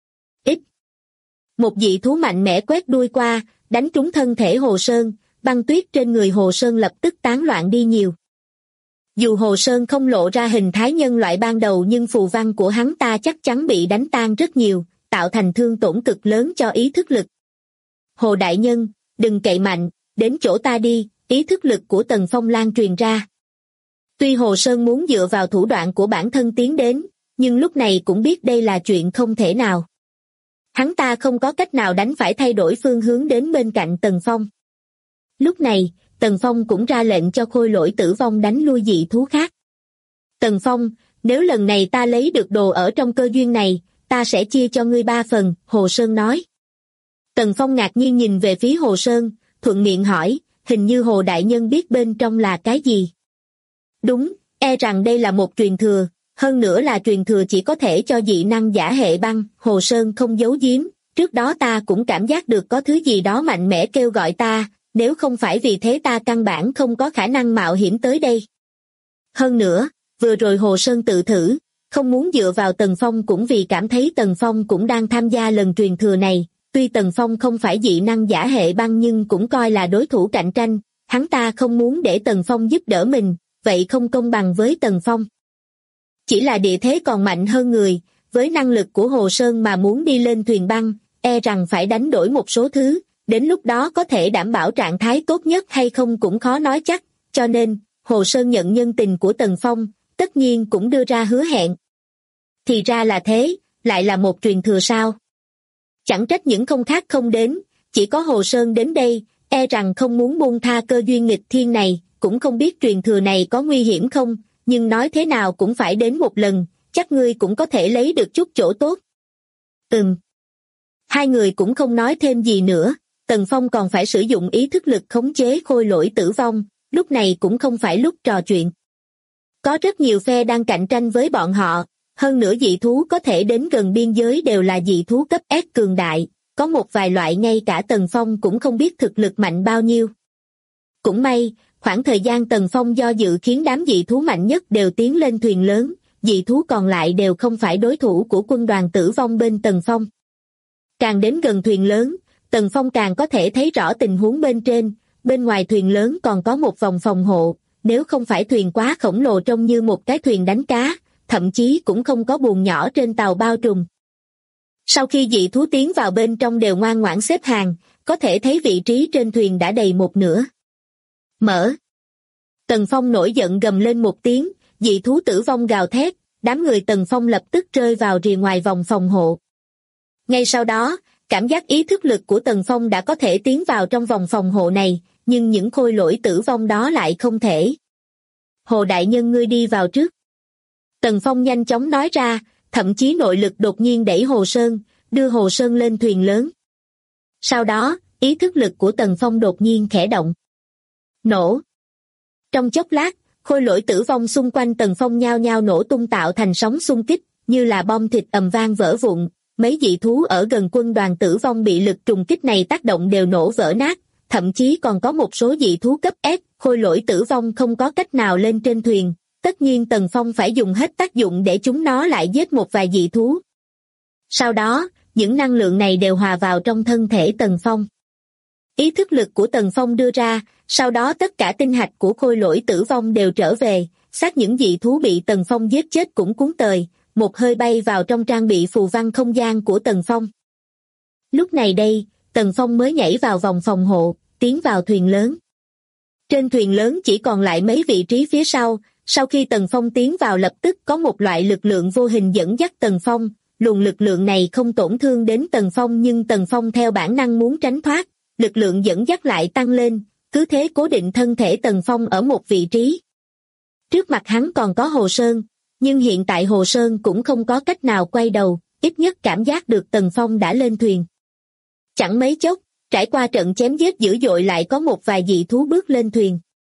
Speaker 2: Một dị thú mạnh mẽ quét đuôi qua, đánh trúng thân thể Hồ Sơn, băng tuyết trên người Hồ Sơn lập tức tán loạn đi nhiều. Dù Hồ Sơn không lộ ra hình thái nhân loại ban đầu nhưng phù văn của hắn ta chắc chắn bị đánh tan rất nhiều, tạo thành thương tổn cực lớn cho ý thức lực. Hồ Đại Nhân, đừng cậy mạnh, đến chỗ ta đi, ý thức lực của Tần Phong lan truyền ra. Tuy Hồ Sơn muốn dựa vào thủ đoạn của bản thân tiến đến, nhưng lúc này cũng biết đây là chuyện không thể nào. Hắn ta không có cách nào đánh phải thay đổi phương hướng đến bên cạnh Tần Phong. Lúc này, Tần Phong cũng ra lệnh cho Khôi Lỗi Tử Vong đánh lui dị thú khác. Tần Phong, nếu lần này ta lấy được đồ ở trong cơ duyên này, ta sẽ chia cho ngươi 3 phần, Hồ Sơn nói. Tần Phong ngạc nhiên nhìn về phía Hồ Sơn, thuận miệng hỏi, hình như Hồ Đại Nhân biết bên trong là cái gì? Đúng, e rằng đây là một truyền thừa, hơn nữa là truyền thừa chỉ có thể cho dị năng giả hệ băng, Hồ Sơn không giấu giếm, trước đó ta cũng cảm giác được có thứ gì đó mạnh mẽ kêu gọi ta, nếu không phải vì thế ta căn bản không có khả năng mạo hiểm tới đây. Hơn nữa, vừa rồi Hồ Sơn tự thử, không muốn dựa vào Tần Phong cũng vì cảm thấy Tần Phong cũng đang tham gia lần truyền thừa này, tuy Tần Phong không phải dị năng giả hệ băng nhưng cũng coi là đối thủ cạnh tranh, hắn ta không muốn để Tần Phong giúp đỡ mình, vậy không công bằng với Tần Phong. Chỉ là địa thế còn mạnh hơn người, với năng lực của Hồ Sơn mà muốn đi lên thuyền băng, e rằng phải đánh đổi một số thứ, đến lúc đó có thể đảm bảo trạng thái tốt nhất hay không cũng khó nói chắc, cho nên, Hồ Sơn nhận nhân tình của Tần Phong, tất nhiên cũng đưa ra hứa hẹn. Thì ra là thế, lại là một truyền thừa sao? Chẳng trách những không khác không đến, chỉ có Hồ Sơn đến đây, e rằng không muốn buông tha cơ duyên nghịch thiên này, cũng không biết truyền thừa này có nguy hiểm không, nhưng nói thế nào cũng phải đến một lần, chắc ngươi cũng có thể lấy được chút chỗ tốt. Hai người cũng không nói thêm gì nữa, Tần Phong còn phải sử dụng ý thức lực khống chế Khôi Lỗi Tử Vong, lúc này cũng không phải lúc trò chuyện. Có rất nhiều phe đang cạnh tranh với bọn họ, hơn nữa dị thú có thể đến gần biên giới đều là dị thú cấp S cường đại, có một vài loại ngay cả Tần Phong cũng không biết thực lực mạnh bao nhiêu. Cũng may, khoảng thời gian Tần Phong do dự khiến đám dị thú mạnh nhất đều tiến lên thuyền lớn, dị thú còn lại đều không phải đối thủ của quân đoàn Tử Vong bên Tần Phong. Càng đến gần thuyền lớn, Tần Phong càng có thể thấy rõ tình huống bên trên, bên ngoài thuyền lớn còn có một vòng phòng hộ, nếu không phải thuyền quá khổng lồ trông như một cái thuyền đánh cá, thậm chí cũng không có buồng nhỏ trên tàu bao trùm. Sau khi dị thú tiến vào bên trong đều ngoan ngoãn xếp hàng, có thể thấy vị trí trên thuyền đã đầy một nửa. Mở. Tần Phong nổi giận gầm lên một tiếng, dị thú tử vong gào thét, đám người Tần Phong lập tức rơi vào rìa ngoài vòng phòng hộ. Ngay sau đó, cảm giác ý thức lực của Tần Phong đã có thể tiến vào trong vòng phòng hộ này, nhưng những khôi lỗi tử vong đó lại không thể. Hồ Đại Nhân ngươi đi vào trước. Tần Phong nhanh chóng nói ra, thậm chí nội lực đột nhiên đẩy Hồ Sơn, đưa Hồ Sơn lên thuyền lớn. Sau đó, ý thức lực của Tần Phong đột nhiên khẽ động. Nổ. Trong chốc lát, khôi lỗi tử vong xung quanh Tần Phong nhao nhao nổ tung tạo thành sóng xung kích, như là bom thịt ầm vang vỡ vụn. Mấy dị thú ở gần quân đoàn Tử Vong bị lực trùng kích này tác động đều nổ vỡ nát, thậm chí còn có một số dị thú cấp S, khôi lỗi Tử Vong không có cách nào lên trên thuyền. Tất nhiên Tần Phong phải dùng hết tác dụng để chúng nó lại giết một vài dị thú. Sau đó, những năng lượng này đều hòa vào trong thân thể Tần Phong. Ý thức lực của Tần Phong đưa ra, sau đó tất cả tinh hạch của khôi lỗi Tử Vong đều trở về, xác những dị thú bị Tần Phong giết chết cũng cuốn tời, một hơi bay vào trong trang bị phù văn không gian của Tần Phong. Lúc này đây, Tần Phong mới nhảy vào vòng phòng hộ, tiến vào thuyền lớn. Trên thuyền lớn chỉ còn lại mấy vị trí phía sau khi Tần Phong tiến vào lập tức có một loại lực lượng vô hình dẫn dắt Tần Phong, luồng lực lượng này không tổn thương đến Tần Phong nhưng Tần Phong theo bản năng muốn tránh thoát, lực lượng dẫn dắt lại tăng lên, cứ thế cố định thân thể Tần Phong ở một vị trí. Trước mặt hắn còn có Hồ Sơn, nhưng hiện tại Hồ Sơn cũng không có cách nào quay đầu, ít nhất cảm giác được Tần Phong đã lên thuyền. Chẳng mấy chốc, trải qua trận chém giết dữ dội lại có một vài dị thú bước lên thuyền,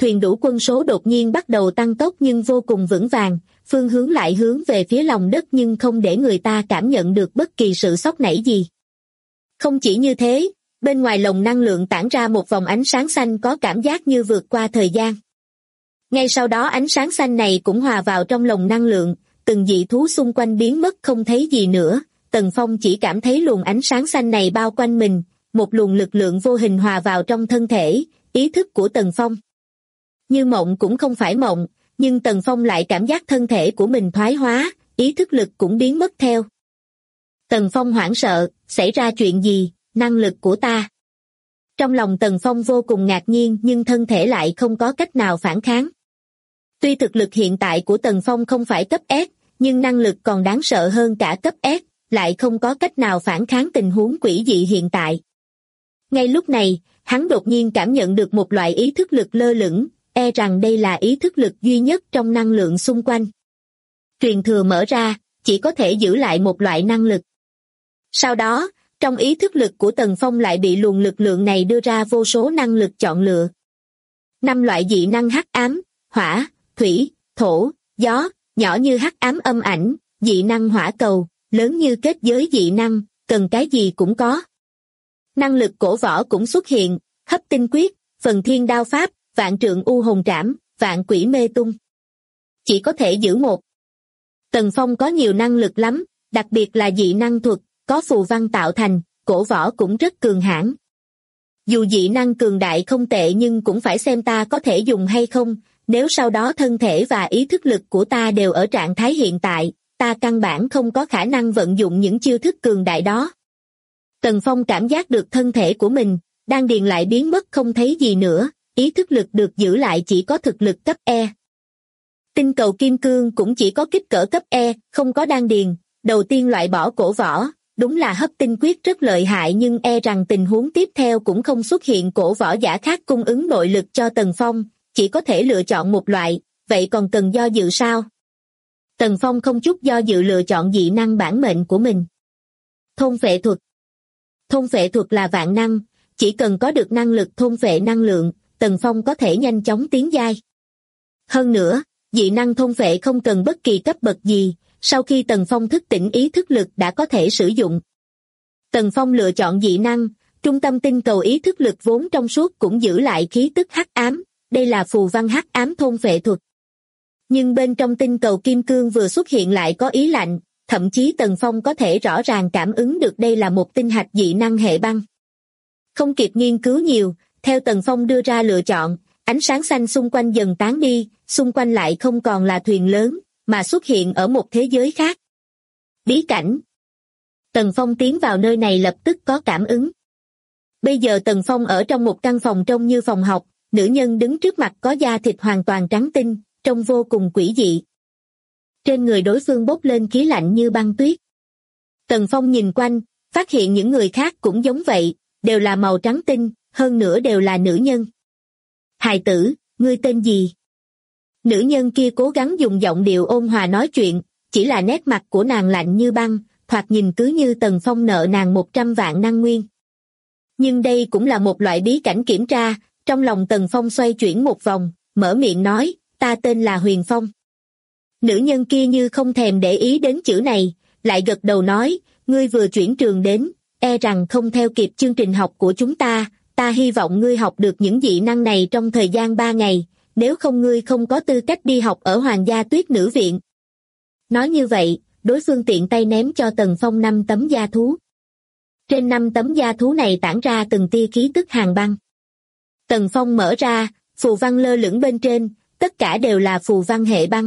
Speaker 2: thuyền đủ quân số đột nhiên bắt đầu tăng tốc nhưng vô cùng vững vàng, phương hướng lại hướng về phía lòng đất nhưng không để người ta cảm nhận được bất kỳ sự sóc nảy gì. Không chỉ như thế, bên ngoài lồng năng lượng tản ra một vòng ánh sáng xanh có cảm giác như vượt qua thời gian. Ngay sau đó ánh sáng xanh này cũng hòa vào trong lồng năng lượng, từng dị thú xung quanh biến mất không thấy gì nữa, Tần Phong chỉ cảm thấy luồng ánh sáng xanh này bao quanh mình, một luồng lực lượng vô hình hòa vào trong thân thể, ý thức của Tần Phong. Như mộng cũng không phải mộng, nhưng Tần Phong lại cảm giác thân thể của mình thoái hóa, ý thức lực cũng biến mất theo. Tần Phong hoảng sợ, xảy ra chuyện gì, năng lực của ta. Trong lòng Tần Phong vô cùng ngạc nhiên nhưng thân thể lại không có cách nào phản kháng. Tuy thực lực hiện tại của Tần Phong không phải cấp S, nhưng năng lực còn đáng sợ hơn cả cấp S, lại không có cách nào phản kháng tình huống quỷ dị hiện tại. Ngay lúc này, hắn đột nhiên cảm nhận được một loại ý thức lực lơ lửng, e rằng đây là ý thức lực duy nhất trong năng lượng xung quanh. Truyền thừa mở ra, chỉ có thể giữ lại một loại năng lực. Sau đó, trong ý thức lực của Tần Phong lại bị luồng lực lượng này đưa ra vô số năng lực chọn lựa. 5 loại dị năng hắc ám, hỏa, thủy, thổ, gió, nhỏ như hắc ám âm ảnh, dị năng hỏa cầu, lớn như kết giới dị năng, cần cái gì cũng có. Năng lực cổ võ cũng xuất hiện, hấp tinh quyết, phần thiên đao pháp, vạn trượng u hồn trảm, vạn quỷ mê tung. Chỉ có thể giữ một. Tần Phong có nhiều năng lực lắm, đặc biệt là dị năng thuật, có phù văn tạo thành, cổ võ cũng rất cường hãn. Dù dị năng cường đại không tệ nhưng cũng phải xem ta có thể dùng hay không, nếu sau đó thân thể và ý thức lực của ta đều ở trạng thái hiện tại, ta căn bản không có khả năng vận dụng những chiêu thức cường đại đó. Tần Phong cảm giác được thân thể của mình, đan điền lại biến mất không thấy gì nữa, ý thức lực được giữ lại chỉ có thực lực cấp E. Tinh cầu kim cương cũng chỉ có kích cỡ cấp E, không có đan điền, đầu tiên loại bỏ cổ võ, đúng là hấp tinh quyết rất lợi hại nhưng e rằng tình huống tiếp theo cũng không xuất hiện cổ võ giả khác cung ứng nội lực cho Tần Phong, chỉ có thể lựa chọn một loại, vậy còn cần do dự sao? Tần Phong không chút do dự lựa chọn dị năng bản mệnh của mình. Thôn phệ thuật. Thôn phệ thuật là vạn năng, chỉ cần có được năng lực thôn phệ năng lượng, Tần Phong có thể nhanh chóng tiến giai. Hơn nữa, dị năng thôn phệ không cần bất kỳ cấp bậc gì, sau khi Tần Phong thức tỉnh ý thức lực đã có thể sử dụng. Tần Phong lựa chọn dị năng, trung tâm tinh cầu ý thức lực vốn trong suốt cũng giữ lại khí tức hắc ám, đây là phù văn hắc ám thôn phệ thuật. Nhưng bên trong tinh cầu kim cương vừa xuất hiện lại có ý lạnh, thậm chí Tần Phong có thể rõ ràng cảm ứng được đây là một tinh hạch dị năng hệ băng. Không kịp nghiên cứu nhiều, theo Tần Phong đưa ra lựa chọn, ánh sáng xanh xung quanh dần tán đi, xung quanh lại không còn là thuyền lớn, mà xuất hiện ở một thế giới khác. Bí cảnh. Tần Phong tiến vào nơi này lập tức có cảm ứng. Bây giờ Tần Phong ở trong một căn phòng trông như phòng học, nữ nhân đứng trước mặt có da thịt hoàn toàn trắng tinh, trông vô cùng quỷ dị. Trên người đối phương bốc lên khí lạnh như băng tuyết. Tần Phong nhìn quanh, phát hiện những người khác cũng giống vậy, đều là màu trắng tinh, hơn nữa đều là nữ nhân. Hài tử, ngươi tên gì? Nữ nhân kia cố gắng dùng giọng điệu ôn hòa nói chuyện, chỉ là nét mặt của nàng lạnh như băng, thoạt nhìn cứ như Tần Phong nợ nàng 100 vạn năng nguyên. Nhưng đây cũng là một loại bí cảnh kiểm tra, trong lòng Tần Phong xoay chuyển một vòng, mở miệng nói, ta tên là Huyền Phong. Nữ nhân kia như không thèm để ý đến chữ này, lại gật đầu nói, ngươi vừa chuyển trường đến, e rằng không theo kịp chương trình học của chúng ta hy vọng ngươi học được những dị năng này trong thời gian 3 ngày, nếu không ngươi không có tư cách đi học ở Hoàng gia Tuyết Nữ Viện. Nói như vậy, đối phương tiện tay ném cho Tần Phong 5 tấm da thú. Trên 5 tấm da thú này tản ra từng tia khí tức hàn băng. Tần Phong mở ra, phù văn lơ lửng bên trên, tất cả đều là phù văn hệ băng.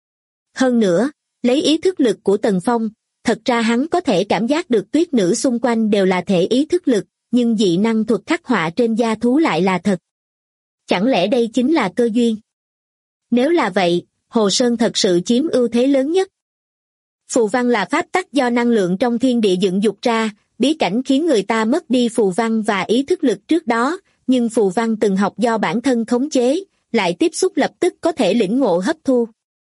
Speaker 2: Hơn nữa, lấy ý thức lực của Tần Phong, thật ra hắn có thể cảm giác được tuyết nữ xung quanh đều là thể ý thức lực, nhưng dị năng thuật khắc họa trên da thú lại là thật. Chẳng lẽ đây chính là cơ duyên? Nếu là vậy, Hồ Sơn thật sự chiếm ưu thế lớn nhất. Phù văn là pháp tắc do năng lượng trong thiên địa dựng dục ra, bí cảnh khiến người ta mất đi phù văn và ý thức lực trước đó, nhưng phù văn từng học do bản thân khống chế, lại tiếp xúc lập tức có thể lĩnh ngộ hấp thu.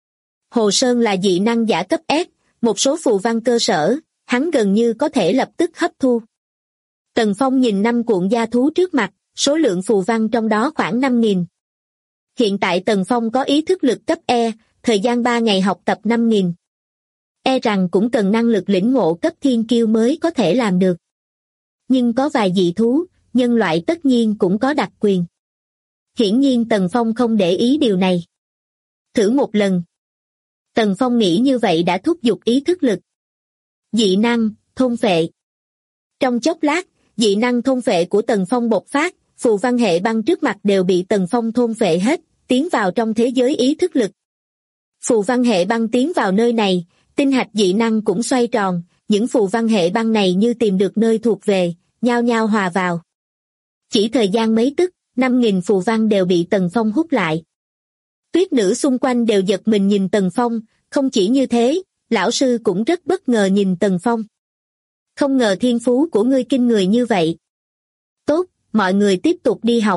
Speaker 2: Hồ Sơn là dị năng giả cấp S, một số phù văn cơ sở, hắn gần như có thể lập tức hấp thu. Tần Phong nhìn 5 cuộn da thú trước mặt, số lượng phù văn trong đó khoảng 5.000. Hiện tại Tần Phong có ý thức lực cấp E, thời gian 3 ngày học tập 5.000. E rằng cũng cần năng lực lĩnh ngộ cấp thiên kiêu mới có thể làm được. Nhưng có vài dị thú, nhân loại tất nhiên cũng có đặc quyền. Hiển nhiên Tần Phong không để ý điều này. Thử một lần. Tần Phong nghĩ như vậy đã thúc giục ý thức lực. Dị năng, thôn phệ. Trong chốc lát, dị năng thôn phệ của Tần Phong bộc phát, phù văn hệ băng trước mặt đều bị Tần Phong thôn phệ hết, tiến vào trong thế giới ý thức lực. Phù văn hệ băng tiến vào nơi này, tinh hạch dị năng cũng xoay tròn, những phù văn hệ băng này như tìm được nơi thuộc về, nhao nhao hòa vào. Chỉ thời gian mấy tức, 5.000 phù văn đều bị Tần Phong hút lại. Tuyết nữ xung quanh đều giật mình nhìn Tần Phong, không chỉ như thế, lão sư cũng rất bất ngờ nhìn Tần Phong. Không ngờ thiên phú của ngươi kinh người như vậy. Tốt, mọi người tiếp tục đi học.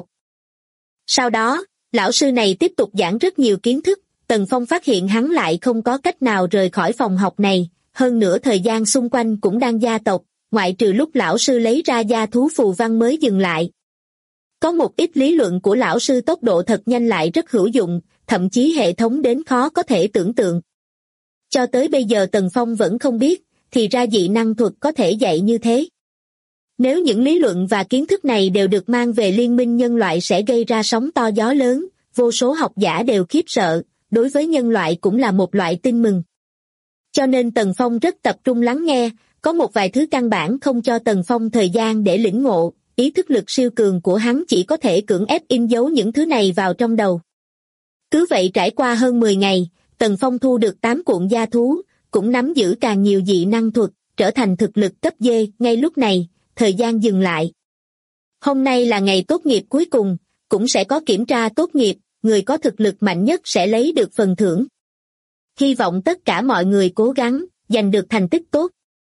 Speaker 2: Sau đó, lão sư này tiếp tục giảng rất nhiều kiến thức, Tần Phong phát hiện hắn lại không có cách nào rời khỏi phòng học này, hơn nữa thời gian xung quanh cũng đang gia tộc, ngoại trừ lúc lão sư lấy ra gia thú phù văn mới dừng lại. Có một ít lý luận của lão sư tốc độ thật nhanh lại rất hữu dụng, thậm chí hệ thống đến khó có thể tưởng tượng. Cho tới bây giờ Tần Phong vẫn không biết, thì ra dị năng thuật có thể dạy như thế. Nếu những lý luận và kiến thức này đều được mang về liên minh nhân loại sẽ gây ra sóng to gió lớn, vô số học giả đều khiếp sợ, đối với nhân loại cũng là một loại tin mừng. Cho nên Tần Phong rất tập trung lắng nghe, có một vài thứ căn bản không cho Tần Phong thời gian để lĩnh ngộ, ý thức lực siêu cường của hắn chỉ có thể cưỡng ép in dấu những thứ này vào trong đầu. Cứ vậy trải qua hơn 10 ngày, Tần Phong thu được 8 cuộn gia thú, cũng nắm giữ càng nhiều dị năng thuật, trở thành thực lực cấp D. Ngay lúc này, thời gian dừng lại. Hôm nay là ngày tốt nghiệp cuối cùng, cũng sẽ có kiểm tra tốt nghiệp, người có thực lực mạnh nhất sẽ lấy được phần thưởng. Hy vọng tất cả mọi người cố gắng, giành được thành tích tốt.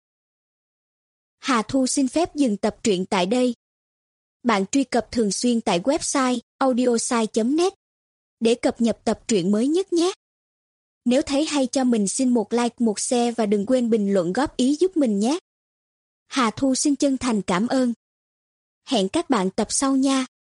Speaker 3: Hà Thu xin phép dừng tập truyện tại đây. Bạn truy cập thường xuyên tại website audiosai.net để cập nhật tập truyện mới nhất nhé. Nếu thấy hay cho mình xin một like, một share và đừng quên bình luận góp ý giúp mình nhé. Hà Thu xin chân thành cảm ơn. Hẹn các bạn tập sau nha.